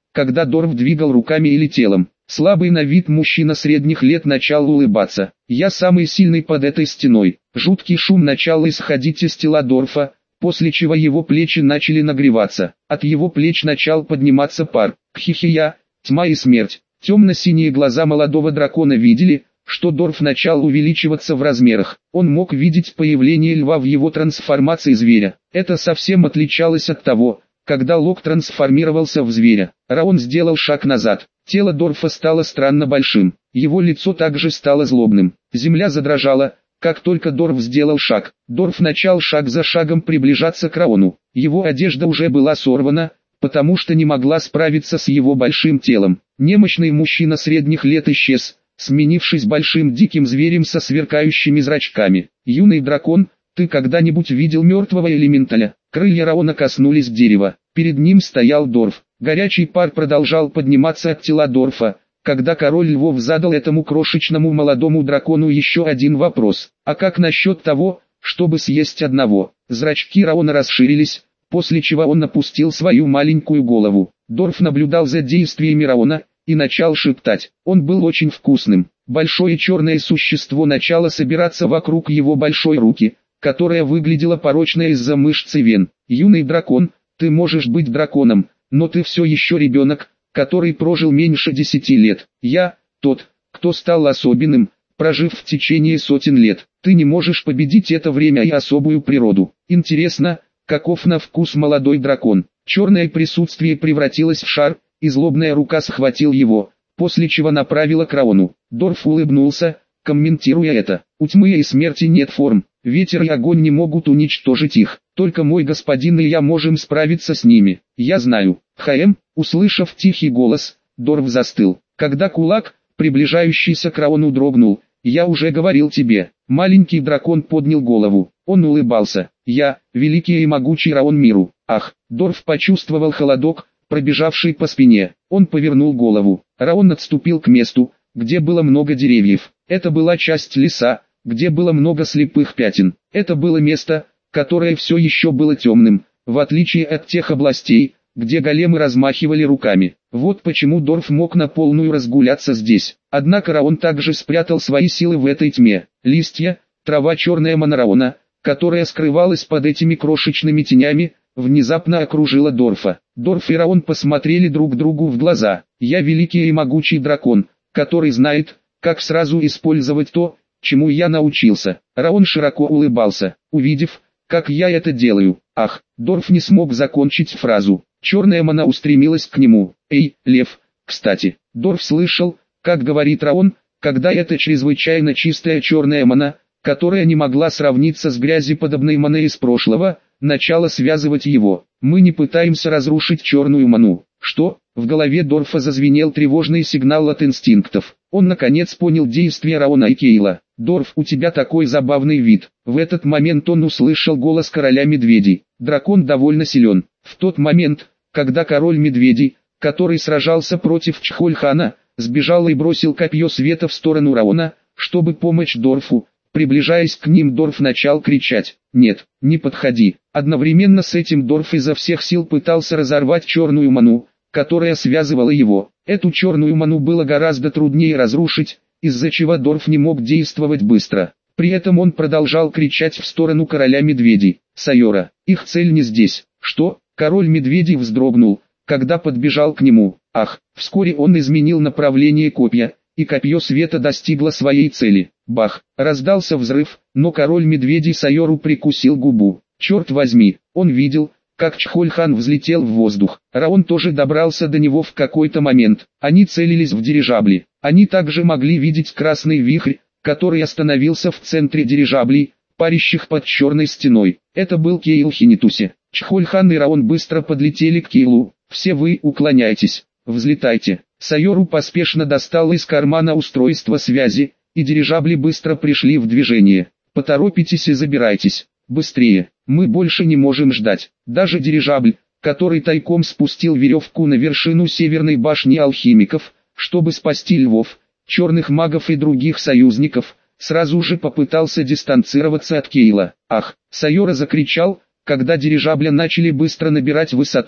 когда Дорф двигал руками или телом. Слабый на вид мужчина средних лет начал улыбаться. «Я самый сильный под этой стеной». Жуткий шум начал исходить из тела Дорфа, после чего его плечи начали нагреваться. От его плеч начал подниматься пар. Кхихия, тьма и смерть. Темно-синие глаза молодого дракона видели, что Дорф начал увеличиваться в размерах. Он мог видеть появление льва в его трансформации зверя. Это совсем отличалось от того, когда Лок трансформировался в зверя. Раон сделал шаг назад. Тело Дорфа стало странно большим. Его лицо также стало злобным. Земля задрожала, как только Дорф сделал шаг. Дорф начал шаг за шагом приближаться к Раону. Его одежда уже была сорвана, потому что не могла справиться с его большим телом. Немощный мужчина средних лет исчез, сменившись большим диким зверем со сверкающими зрачками. «Юный дракон, ты когда-нибудь видел мертвого элементаля?» Крылья Раона коснулись дерева. Перед ним стоял Дорф. Горячий пар продолжал подниматься от тела Дорфа, когда король львов задал этому крошечному молодому дракону еще один вопрос. «А как насчет того, чтобы съесть одного?» Зрачки Раона расширились, после чего он опустил свою маленькую голову. Дорф наблюдал за действиями Раона и начал шептать. Он был очень вкусным. Большое черное существо начало собираться вокруг его большой руки, которая выглядела порочно из-за мышц и вен. «Юный дракон, ты можешь быть драконом, но ты все еще ребенок, который прожил меньше десяти лет. Я, тот, кто стал особенным, прожив в течение сотен лет. Ты не можешь победить это время и особую природу. Интересно, каков на вкус молодой дракон?» Черное присутствие превратилось в шар, и злобная рука схватил его, после чего направила к Раону. Дорф улыбнулся, комментируя это. «У тьмы и смерти нет форм. Ветер и огонь не могут уничтожить их. Только мой господин и я можем справиться с ними. Я знаю». «Хаэм», услышав тихий голос, Дорф застыл. Когда кулак, приближающийся к Раону, дрогнул, «Я уже говорил тебе». Маленький дракон поднял голову. Он улыбался. «Я, великий и могучий Раон миру». «Ах!» Дорф почувствовал холодок, пробежавший по спине. Он повернул голову. Раон отступил к месту, где было много деревьев. Это была часть леса, где было много слепых пятен. Это было место, которое все еще было темным, в отличие от тех областей, где големы размахивали руками. Вот почему Дорф мог на полную разгуляться здесь. Однако Раон также спрятал свои силы в этой тьме. Листья, трава черная мана Раона, которая скрывалась под этими крошечными тенями, внезапно окружила Дорфа. Дорф и Раон посмотрели друг другу в глаза. «Я великий и могучий дракон, который знает, как сразу использовать то, чему я научился». Раон широко улыбался, увидев, как я это делаю. «Ах!» Дорф не смог закончить фразу. Черная мана устремилась к нему. «Эй, лев, кстати». Дорф слышал, как говорит Раон, когда эта чрезвычайно чистая черная мана, которая не могла сравниться с грязеподобной маной из прошлого, начала связывать его. «Мы не пытаемся разрушить черную ману». «Что?» В голове Дорфа зазвенел тревожный сигнал от инстинктов. Он наконец понял действия Раона и Кейла. «Дорф, у тебя такой забавный вид». В этот момент он услышал голос короля медведей. Дракон довольно силен. В тот момент, когда король медведей, который сражался против Чхольхана, сбежал и бросил копье света в сторону Раона, чтобы помочь Дорфу, приближаясь к ним, Дорф начал кричать: «Нет, не подходи». Одновременно с этим Дорф изо всех сил пытался разорвать черную ману, которая связывала его. Эту черную ману было гораздо труднее разрушить, из-за чего Дорф не мог действовать быстро. При этом он продолжал кричать в сторону короля медведей: «Сайора, их цель не здесь». «Что?» Король медведей вздрогнул, когда подбежал к нему. Ах, вскоре он изменил направление копья, и копье света достигло своей цели. Бах! Раздался взрыв, но король медведей Сайору прикусил губу. Черт возьми, он видел, как Чхольхан взлетел в воздух. Раон тоже добрался до него в какой-то момент. Они целились в дирижабли. Они также могли видеть красный вихрь, который остановился в центре дирижаблей, парящих под черной стеной. Это был Кейл Хинитуси. Чхольхан и Раон быстро подлетели к Кейлу. «Все вы уклоняйтесь, взлетайте». Сайору поспешно достал из кармана устройство связи, и дирижабли быстро пришли в движение. «Поторопитесь и забирайтесь. Быстрее, мы больше не можем ждать». Даже дирижабль, который тайком спустил веревку на вершину северной башни алхимиков, чтобы спасти львов, черных магов и других союзников, сразу же попытался дистанцироваться от Кейла. «Ах!» Сайора закричал, когда дирижабли начали быстро набирать высоту.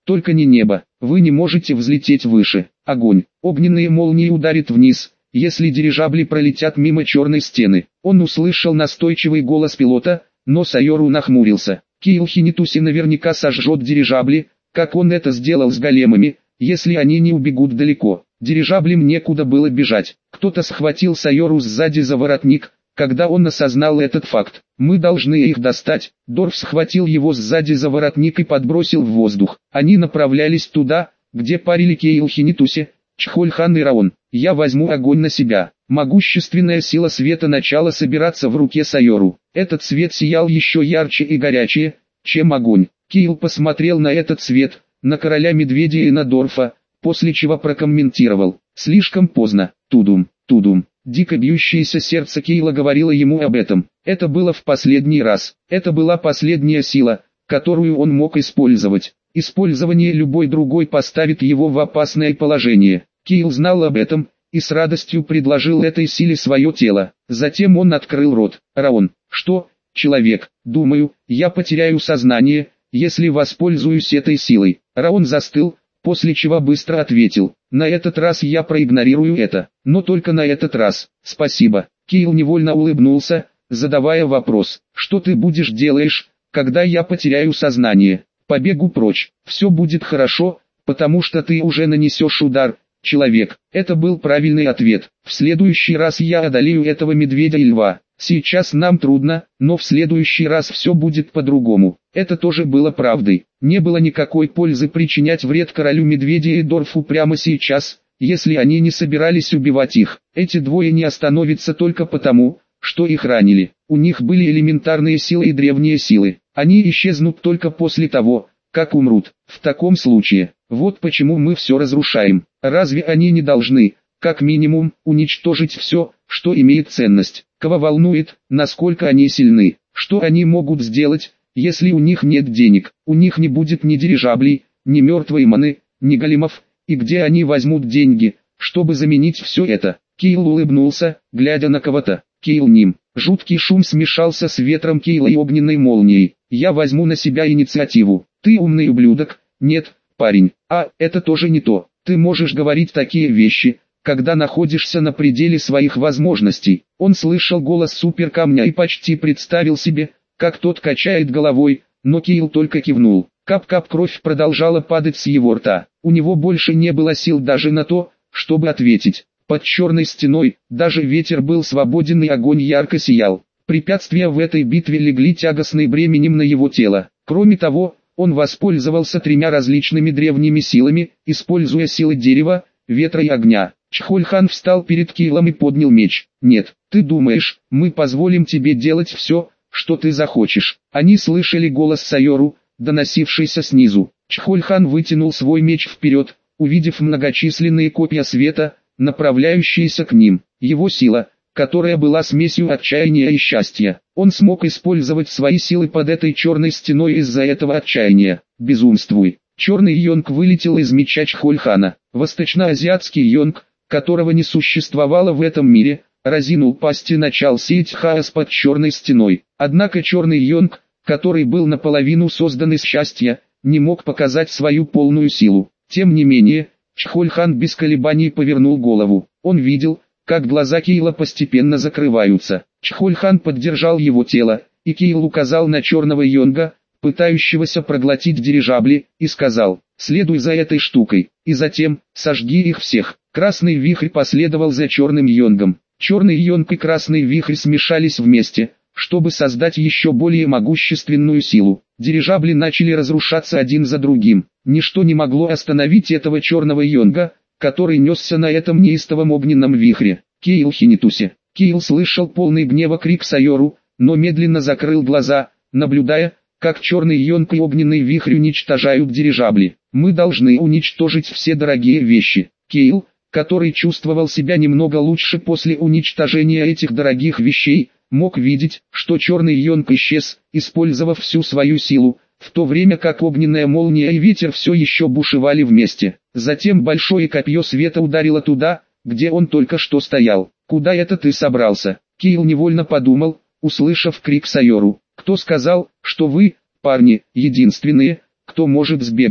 только не небо. Вы не можете взлететь выше. Огонь. Огненные молнии ударят вниз, если дирижабли пролетят мимо черной стены. Он услышал настойчивый голос пилота, но Сайору нахмурился. Киил Хинитуси наверняка сожжет дирижабли, как он это сделал с големами, если они не убегут далеко. Дирижаблям некуда было бежать. Кто-то схватил Сайору сзади за воротник, когда он осознал этот факт. Мы должны их достать. Дорф схватил его сзади за воротник и подбросил в воздух. Они направлялись туда, где парили Киил Хинитуси, Чхольхан и Раон. Я возьму огонь на себя. Могущественная сила света начала собираться в руке Сайору. Этот свет сиял еще ярче и горячее, чем огонь. Киил посмотрел на этот свет, на короля медведя и на Дорфа, после чего прокомментировал. Слишком поздно. Тудум, тудум. Дико бьющееся сердце Киила говорило ему об этом. Это было в последний раз. Это была последняя сила, которую он мог использовать. Использование любой другой поставит его в опасное положение. Киил знал об этом, и с радостью предложил этой силе свое тело. Затем он открыл рот. Раон, что, человек, думаю, я потеряю сознание, если воспользуюсь этой силой. Раон застыл, после чего быстро ответил. На этот раз я проигнорирую это, но только на этот раз. Спасибо. Киил невольно улыбнулся, задавая вопрос. Что ты будешь делаешь, когда я потеряю сознание? Побегу прочь. Все будет хорошо, потому что ты уже нанесешь удар. Человек, это был правильный ответ. В следующий раз я одолею этого медведя и льва. Сейчас нам трудно, но в следующий раз все будет по-другому. Это тоже было правдой. Не было никакой пользы причинять вред королю медведя и Дорфу прямо сейчас, если они не собирались убивать их. Эти двое не остановятся только потому, что их ранили. У них были элементарные силы и древние силы. Они исчезнут только после того, как умрут. В таком случае, вот почему мы все разрушаем. Разве они не должны, как минимум, уничтожить все, что имеет ценность? Кого волнует, насколько они сильны? Что они могут сделать, если у них нет денег? У них не будет ни дирижаблей, ни мертвой маны, ни големов, и где они возьмут деньги, чтобы заменить все это? Киил улыбнулся, глядя на кого-то. Киил Ним. Жуткий шум смешался с ветром Киила и огненной молнией. Я возьму на себя инициативу. Ты умный ублюдок. Нет, парень. А, это тоже не то. Ты можешь говорить такие вещи, когда находишься на пределе своих возможностей. Он слышал голос суперкамня и почти представил себе, как тот качает головой, но Киил только кивнул. Кап-кап кровь продолжала падать с его рта. У него больше не было сил даже на то, чтобы ответить. Под черной стеной, даже ветер был свободен и огонь ярко сиял. Препятствия в этой битве легли тягостным бременем на его тело. Кроме того, он воспользовался тремя различными древними силами, используя силы дерева, ветра и огня. Чхольхан встал перед Киилом и поднял меч. «Нет, ты думаешь, мы позволим тебе делать все, что ты захочешь?» Они слышали голос Сайору, доносившийся снизу. Чхольхан вытянул свой меч вперед, увидев многочисленные копья света, направляющиеся к ним. Его сила, которая была смесью отчаяния и счастья. Он смог использовать свои силы под этой черной стеной из-за этого отчаяния. «Безумствуй!» Черный йонг вылетел из меча Чхольхана. Восточноазиатский йонг, которого не существовало в этом мире, разинул пасть и начал сеять хаос под черной стеной. Однако черный йонг, который был наполовину создан из счастья, не мог показать свою полную силу. Тем не менее, Чхольхан без колебаний повернул голову. Он видел, как глаза Киила постепенно закрываются. Чхольхан поддержал его тело, и Киил указал на черного йонга, пытающегося проглотить дирижабли, и сказал: «Следуй за этой штукой, и затем, сожги их всех». Красный вихрь последовал за черным йонгом. Черный йонг и красный вихрь смешались вместе, чтобы создать еще более могущественную силу. Дирижабли начали разрушаться один за другим. Ничто не могло остановить этого черного йонга, который несся на этом неистовом огненном вихре. Киил Хинитуси. Киил слышал полный гнева крик Сайору, но медленно закрыл глаза, наблюдая, как черный йонг и огненный вихрь уничтожают дирижабли. «Мы должны уничтожить все дорогие вещи». Киил, который чувствовал себя немного лучше после уничтожения этих дорогих вещей, мог видеть, что черный йонг исчез, использовав всю свою силу, в то время как огненная молния и ветер все еще бушевали вместе. Затем большое копье света ударило туда, где он только что стоял. «Куда это ты собрался?» Киил невольно подумал, услышав крик Сайору. «Кто сказал, что вы, парни, единственные, кто может сбегать?»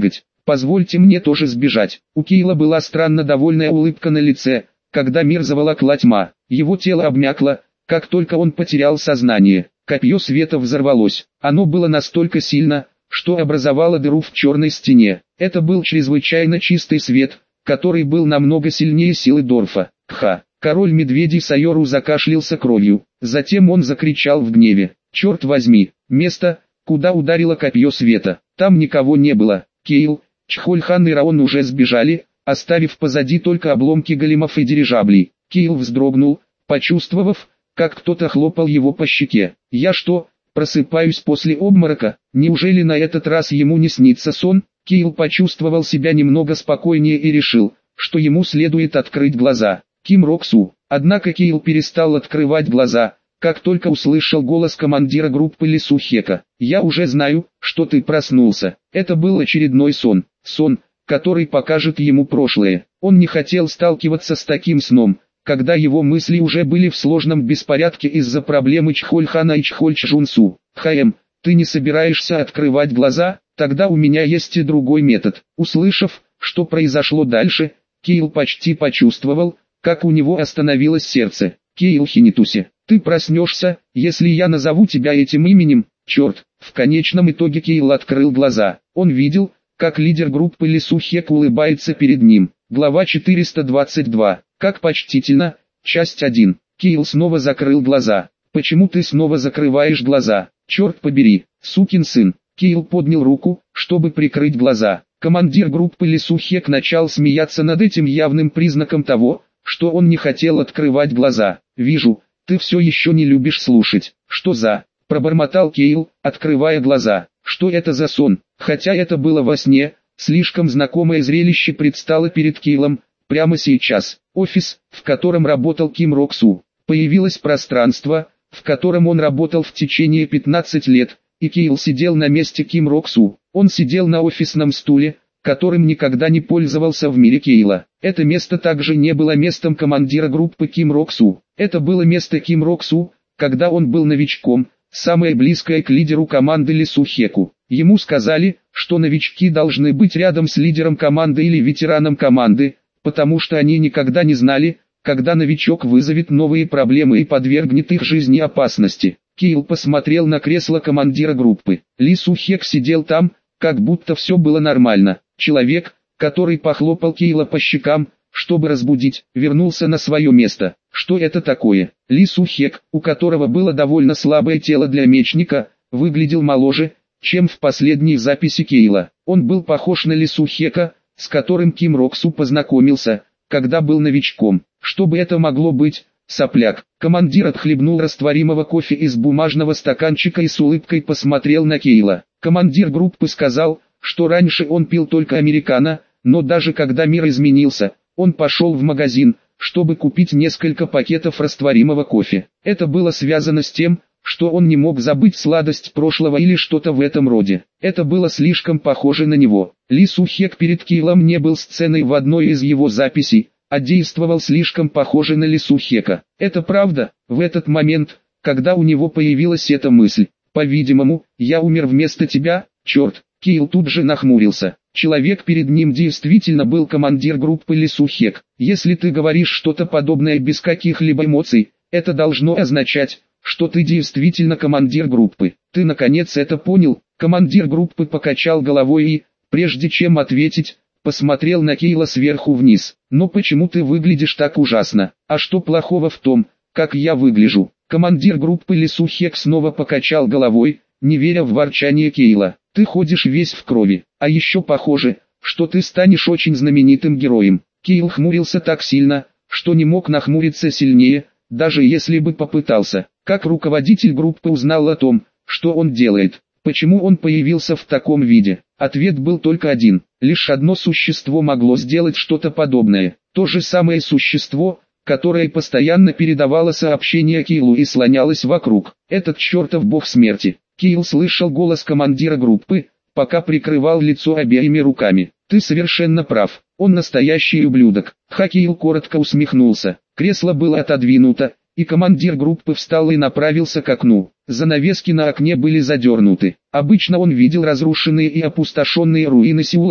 Позвольте мне тоже сбежать. У Кейла была странно довольная улыбка на лице, когда мир заволокла тьма. Его тело обмякло, как только он потерял сознание. Копье света взорвалось. Оно было настолько сильно, что образовало дыру в черной стене. Это был чрезвычайно чистый свет, который был намного сильнее силы Дорфа. Кха! Король медведей Сайору закашлялся кровью. Затем он закричал в гневе. Черт возьми, место, куда ударило копье света. Там никого не было. Кейл, Чхольхан и Раон уже сбежали, оставив позади только обломки големов и дирижаблей. Кейл вздрогнул, почувствовав, как кто-то хлопал его по щеке. «Я что, просыпаюсь после обморока? Неужели на этот раз ему не снится сон?» Кейл почувствовал себя немного спокойнее и решил, что ему следует открыть глаза. Ким Рок-Су. Однако Кейл перестал открывать глаза, как только услышал голос командира группы Ли Су-Хека. «Я уже знаю, что ты проснулся». Это был очередной сон. Сон, который покажет ему прошлое. Он не хотел сталкиваться с таким сном, когда его мысли уже были в сложном беспорядке из-за проблемы Чхольхана и Чхольчжунсу. «Хаэм, ты не собираешься открывать глаза? Тогда у меня есть и другой метод». Услышав, что произошло дальше, Кейл почти почувствовал, как у него остановилось сердце. «Кейл Хинитуси, ты проснешься, если я назову тебя этим именем?» Черт! В конечном итоге Кейл открыл глаза. Он видел, как лидер группы Ли Су-Хек улыбается перед ним. Глава четыреста двадцать два. Как почтительно. Часть один. Кейл снова закрыл глаза. «Почему ты снова закрываешь глаза? Черт побери, сукин сын!» Кейл поднял руку, чтобы прикрыть глаза. Командир группы Ли Су-Хек начал смеяться над этим явным признаком того, что он не хотел открывать глаза. «Вижу, ты все еще не любишь слушать. Что за...» — пробормотал Кейл, открывая глаза. «Что это за сон?» Хотя это было во сне, слишком знакомое зрелище предстало перед Кейлом. Прямо сейчас, офис, в котором работал Ким Рок-Су. Появилось пространство, в котором он работал в течение пятнадцати лет, и Кейл сидел на месте Ким Рок-Су. Он сидел на офисном стуле, которым никогда не пользовался в мире Кейла. Это место также не было местом командира группы Ким Рок-Су. Это было место Ким Рок-Су, когда он был новичком, самое близкое к лидеру команды Ли Су-Хеку. Ему сказали, что новички должны быть рядом с лидером команды или ветераном команды, потому что они никогда не знали, когда новичок вызовет новые проблемы и подвергнет их жизни опасности. Кейл посмотрел на кресло командира группы. Ли Су-Хек сидел там, как будто все было нормально. Человек, который похлопал Кейла по щекам, чтобы разбудить, вернулся на свое место. Что это такое? Ли Су-Хек, у которого было довольно слабое тело для мечника, выглядел моложе, чем в последней записи Кейла. Он был похож на Ли Су-Хека, с которым Ким Рок-Су познакомился, когда был новичком. Что бы это могло быть? Сопляк. Командир отхлебнул растворимого кофе из бумажного стаканчика и с улыбкой посмотрел на Кейла. Командир группы сказал, что раньше он пил только американо, но даже когда мир изменился, он пошел в магазин, чтобы купить несколько пакетов растворимого кофе. Это было связано с тем, что он не мог забыть сладость прошлого или что-то в этом роде. Это было слишком похоже на него. Ли Су-Хек перед Кейлом не был сценой в одной из его записей, а действовал слишком похоже на Ли Су-Хека. Это правда, в этот момент, когда у него появилась эта мысль. «По-видимому, я умер вместо тебя, черт!» Кейл тут же нахмурился. Человек перед ним действительно был командир группы Ли Су-Хек. Если ты говоришь что-то подобное без каких-либо эмоций, это должно означать, что ты действительно командир группы. Ты наконец это понял? Командир группы покачал головой и, прежде чем ответить, посмотрел на Кейла сверху вниз. «Но почему ты выглядишь так ужасно? А что плохого в том, как я выгляжу?» Командир группы Ли Су-Хек снова покачал головой, не веря в ворчание Кейла. «Ты ходишь весь в крови, а еще похоже, что ты станешь очень знаменитым героем». Кейл хмурился так сильно, что не мог нахмуриться сильнее, даже если бы попытался. Как руководитель группы узнал о том, что он делает? Почему он появился в таком виде? Ответ был только один. Лишь одно существо могло сделать что-то подобное. То же самое существо, которое постоянно передавало сообщения Кейлу и слонялось вокруг. Этот чертов бог смерти. Кейл слышал голос командира группы, пока прикрывал лицо обеими руками. «Ты совершенно прав, он настоящий ублюдок». Кейл коротко усмехнулся. Кресло было отодвинуто, и командир группы встал и направился к окну. Занавески на окне были задернуты. Обычно он видел разрушенные и опустошенные руины Сеула,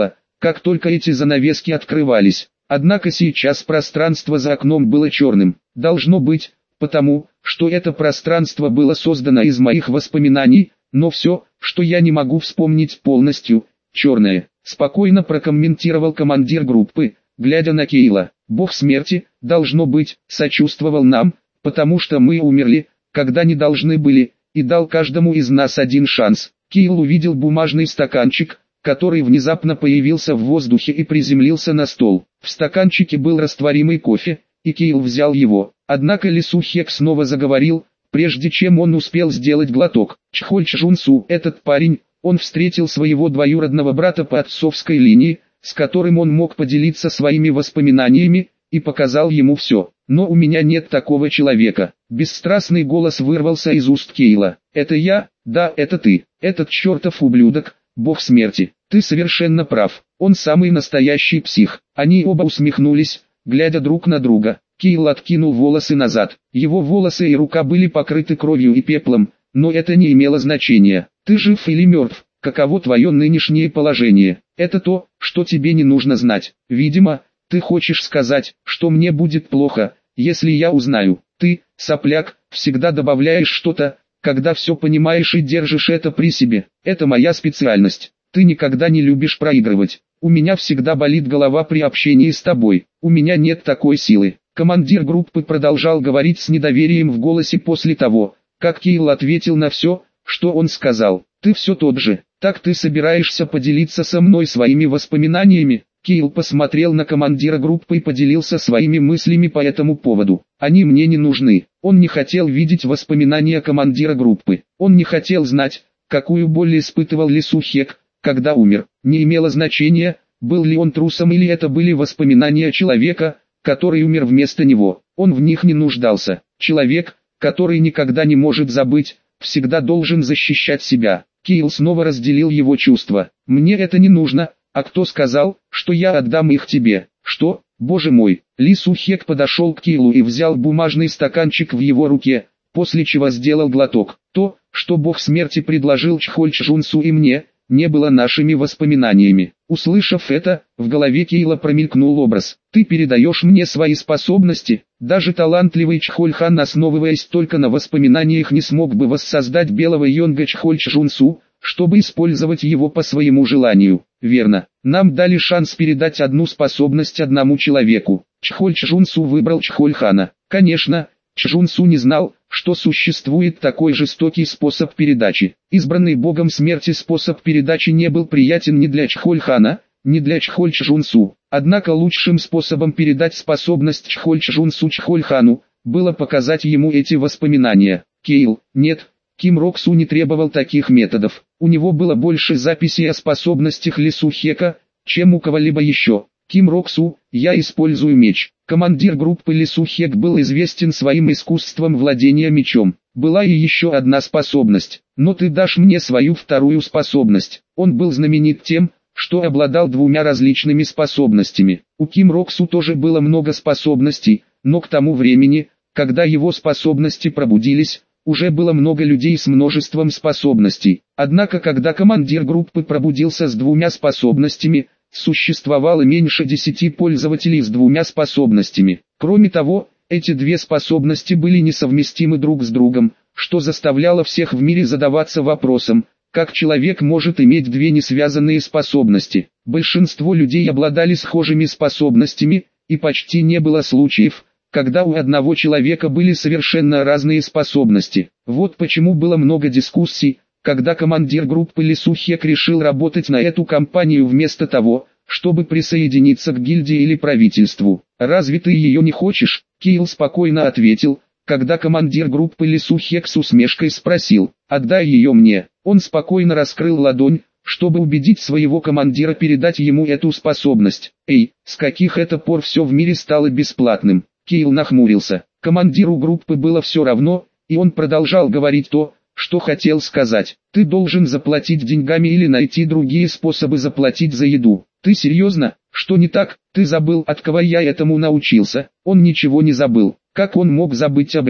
как только эти занавески открывались. Однако сейчас пространство за окном было черным. Должно быть, потому, что это пространство было создано из моих воспоминаний, но все, что я не могу вспомнить полностью, черное. Спокойно прокомментировал командир группы, глядя на Кейла. Бог смерти, должно быть, сочувствовал нам, потому что мы умерли, когда не должны были, и дал каждому из нас один шанс. Кейл увидел бумажный стаканчик, который внезапно появился в воздухе и приземлился на стол. В стаканчике был растворимый кофе, и Кейл взял его. Однако Лису Хек снова заговорил, прежде чем он успел сделать глоток. Чхоль Чжунсу, этот парень, он встретил своего двоюродного брата по отцовской линии, с которым он мог поделиться своими воспоминаниями, и показал ему все. Но у меня нет такого человека. Бесстрастный голос вырвался из уст Кейла. Это я? Да, это ты. Этот чертов ублюдок, бог смерти. Ты совершенно прав. Он самый настоящий псих. Они оба усмехнулись, глядя друг на друга. Кейл откинул волосы назад. Его волосы и рука были покрыты кровью и пеплом, но это не имело значения. Ты жив или мертв? Каково твое нынешнее положение? Это то, что тебе не нужно знать. Видимо, ты хочешь сказать, что мне будет плохо, если я узнаю. Ты, сопляк, всегда добавляешь что-то, когда все понимаешь и держишь это при себе. Это моя специальность. Ты никогда не любишь проигрывать. У меня всегда болит голова при общении с тобой. У меня нет такой силы. Командир группы продолжал говорить с недоверием в голосе после того, как Кейл ответил на все, что он сказал. Ты все тот же. Так ты собираешься поделиться со мной своими воспоминаниями? Кейл посмотрел на командира группы и поделился своими мыслями по этому поводу. Они мне не нужны. Он не хотел видеть воспоминания командира группы. Он не хотел знать, какую боль испытывал Лису Хек, когда умер. Не имело значения, был ли он трусом или это были воспоминания человека, который умер вместо него. Он в них не нуждался. Человек, который никогда не может забыть, всегда должен защищать себя. Кейл снова разделил его чувства. «Мне это не нужно, а кто сказал, что я отдам их тебе?» «Что? Боже мой!» Лису Хек подошел к Кейлу и взял бумажный стаканчик в его руке, после чего сделал глоток. «То, что бог смерти предложил Чхоль Чжунсу и мне, не было нашими воспоминаниями». Услышав это, в голове Кейла промелькнул образ. «Ты передаешь мне свои способности?» Даже талантливый Чхоль Хан, основываясь только на воспоминаниях, не смог бы воссоздать белого Йонга Чхоль Чжунсу, чтобы использовать его по своему желанию. Верно, нам дали шанс передать одну способность одному человеку. Чхоль Чжунсу выбрал Чхоль Хана. Конечно, Чжунсу не знал, что существует такой жестокий способ передачи. Избранный богом смерти способ передачи не был приятен ни для Чхоль Хана, ни для Чхоль Чжунсу. Однако лучшим способом передать способность Чхоль Чжунсу Чхоль Хану было показать ему эти воспоминания. Кейл, нет, Ким Роксу не требовал таких методов. У него было больше записей о способностях Лису Хека, чем у кого-либо еще. Ким Роксу, я использую меч. Командир группы Лису Хек был известен своим искусством владения мечом. Была и еще одна способность. Но ты дашь мне свою вторую способность. Он был знаменит тем, что обладал двумя различными способностями. У Ким Роксу тоже было много способностей, но к тому времени, когда его способности пробудились, уже было много людей с множеством способностей. Однако когда командир группы пробудился с двумя способностями, существовало меньше десяти пользователей с двумя способностями. Кроме того, эти две способности были несовместимы друг с другом, что заставляло всех в мире задаваться вопросом, как человек может иметь две несвязанные способности. Большинство людей обладали схожими способностями, и почти не было случаев, когда у одного человека были совершенно разные способности. Вот почему было много дискуссий, когда командир группы Лису Хек решил работать на эту компанию вместо того, чтобы присоединиться к гильдии или правительству. «Разве ты ее не хочешь?» Кейл спокойно ответил, когда командир группы Лису Хек с усмешкой спросил: «Отдай ее мне». Он спокойно раскрыл ладонь, чтобы убедить своего командира передать ему эту способность. «Эй, с каких это пор все в мире стало бесплатным?» Кейл нахмурился. Командиру группы было все равно, и он продолжал говорить то, что хотел сказать. «Ты должен заплатить деньгами или найти другие способы заплатить за еду». «Ты серьезно? Что не так? Ты забыл, от кого я этому научился?» Он ничего не забыл. Как он мог забыть об этом?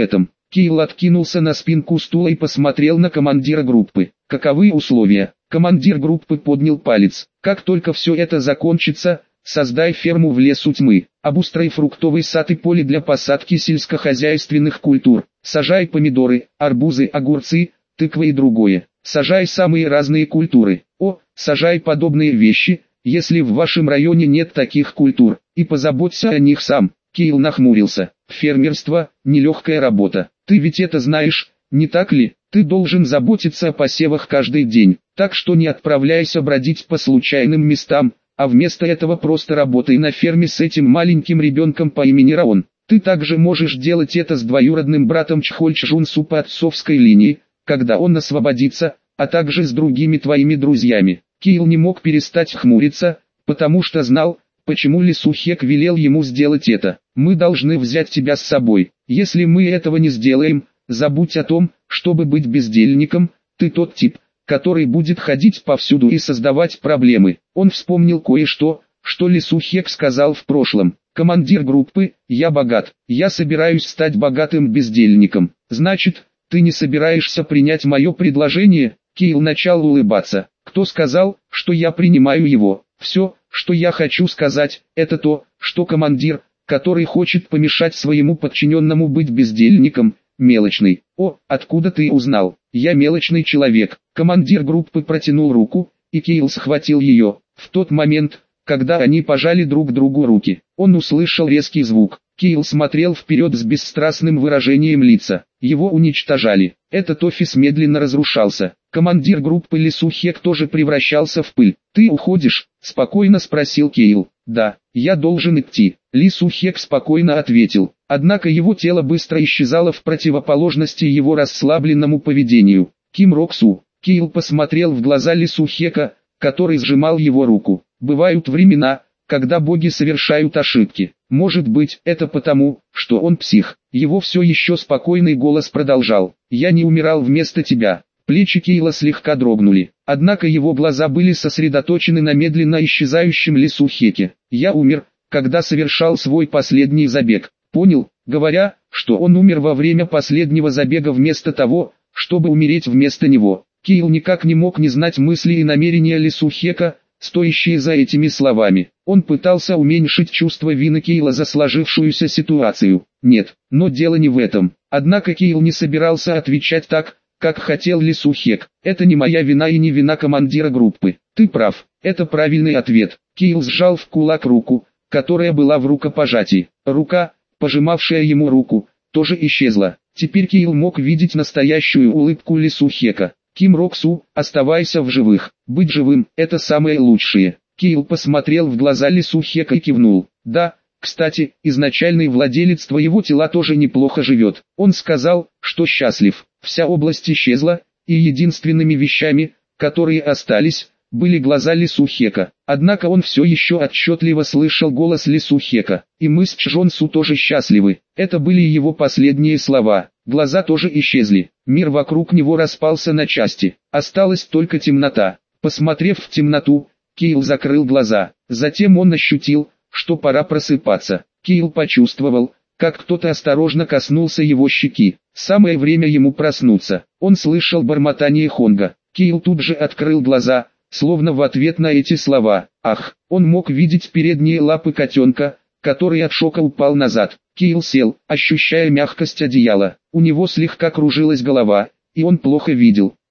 Кейл откинулся на спинку стула и посмотрел на командира группы. Каковы условия? Командир группы поднял палец. Как только все это закончится, создай ферму в лесу тьмы, обустрой фруктовый сад и поле для посадки сельскохозяйственных культур, сажай помидоры, арбузы, огурцы, тыквы и другое. Сажай самые разные культуры. О, сажай подобные вещи, если в вашем районе нет таких культур, и позаботься о них сам. Кейл нахмурился. Фермерство – нелегкая работа. Ты ведь это знаешь, не так ли? Ты должен заботиться о посевах каждый день, так что не отправляйся бродить по случайным местам, а вместо этого просто работай на ферме с этим маленьким ребенком по имени Раон. Ты также можешь делать это с двоюродным братом Чхольчжунсу по отцовской линии, когда он освободится, а также с другими твоими друзьями. Кейл не мог перестать хмуриться, потому что знал, почему Ли Сухек велел ему сделать это. Мы должны взять тебя с собой. Если мы этого не сделаем, забудь о том, чтобы быть бездельником, ты тот тип, который будет ходить повсюду и создавать проблемы. Он вспомнил кое-что, что Ли Сухек сказал в прошлом. Командир группы, я богат, я собираюсь стать богатым бездельником. Значит, ты не собираешься принять мое предложение? Кейл начал улыбаться. Кто сказал, что я принимаю его? Все, что я хочу сказать, это то, что командир, который хочет помешать своему подчиненному быть бездельником, мелочный. О, откуда ты узнал? Я мелочный человек. Командир группы протянул руку, и Кейл схватил ее. В тот момент, когда они пожали друг другу руки, он услышал резкий звук. Кейл смотрел вперед с бесстрастным выражением лица. Его уничтожали. Этот офис медленно разрушался. Командир группы Ли Сухек тоже превращался в пыль. «Ты уходишь?» – спокойно спросил Кейл. «Да, я должен идти», – Ли Сухек спокойно ответил. Однако его тело быстро исчезало в противоположности его расслабленному поведению. «Ким Роксу», – Кейл посмотрел в глаза Ли Сухека, который сжимал его руку. «Бывают времена, когда боги совершают ошибки. Может быть, это потому, что он псих». Его все еще спокойный голос продолжал. «Я не умирал вместо тебя». Плечи Кейла слегка дрогнули, однако его глаза были сосредоточены на медленно исчезающем Ли Сухеке. «Я умер, когда совершал свой последний забег». Понял, говоря, что он умер во время последнего забега вместо того, чтобы умереть вместо него. Кейл никак не мог не знать мысли и намерения Ли Сухека, стоящие за этими словами. Он пытался уменьшить чувство вины Кейла за сложившуюся ситуацию. Нет, но дело не в этом. Однако Кейл не собирался отвечать так, как хотел Ли Сухек. «Это не моя вина и не вина командира группы. Ты прав, это правильный ответ». Кейл сжал в кулак руку, которая была в рукопожатии. Рука, пожимавшая ему руку, тоже исчезла. Теперь Кейл мог видеть настоящую улыбку Ли Сухека. «Ким Роксу, оставайся в живых. Быть живым – это самое лучшее». Кейл посмотрел в глаза Ли Сухека и кивнул. «Да, кстати, изначальный владелец твоего тела тоже неплохо живет». Он сказал, что счастлив. Вся область исчезла, и единственными вещами, которые остались, были глаза Ли Сухека. Однако он все еще отчетливо слышал голос Ли Сухека. «И мы с Чжонсу тоже счастливы». Это были его последние слова. Глаза тоже исчезли. Мир вокруг него распался на части. Осталась только темнота. Посмотрев в темноту, Кейл закрыл глаза. Затем он ощутил, что пора просыпаться. Кейл почувствовал, как кто-то осторожно коснулся его щеки. Самое время ему проснуться. Он слышал бормотание Хонга. Кейл тут же открыл глаза, словно в ответ на эти слова. Ах, он мог видеть передние лапы котенка, который от шока упал назад. Кейл сел, ощущая мягкость одеяла. У него слегка кружилась голова, и он плохо видел.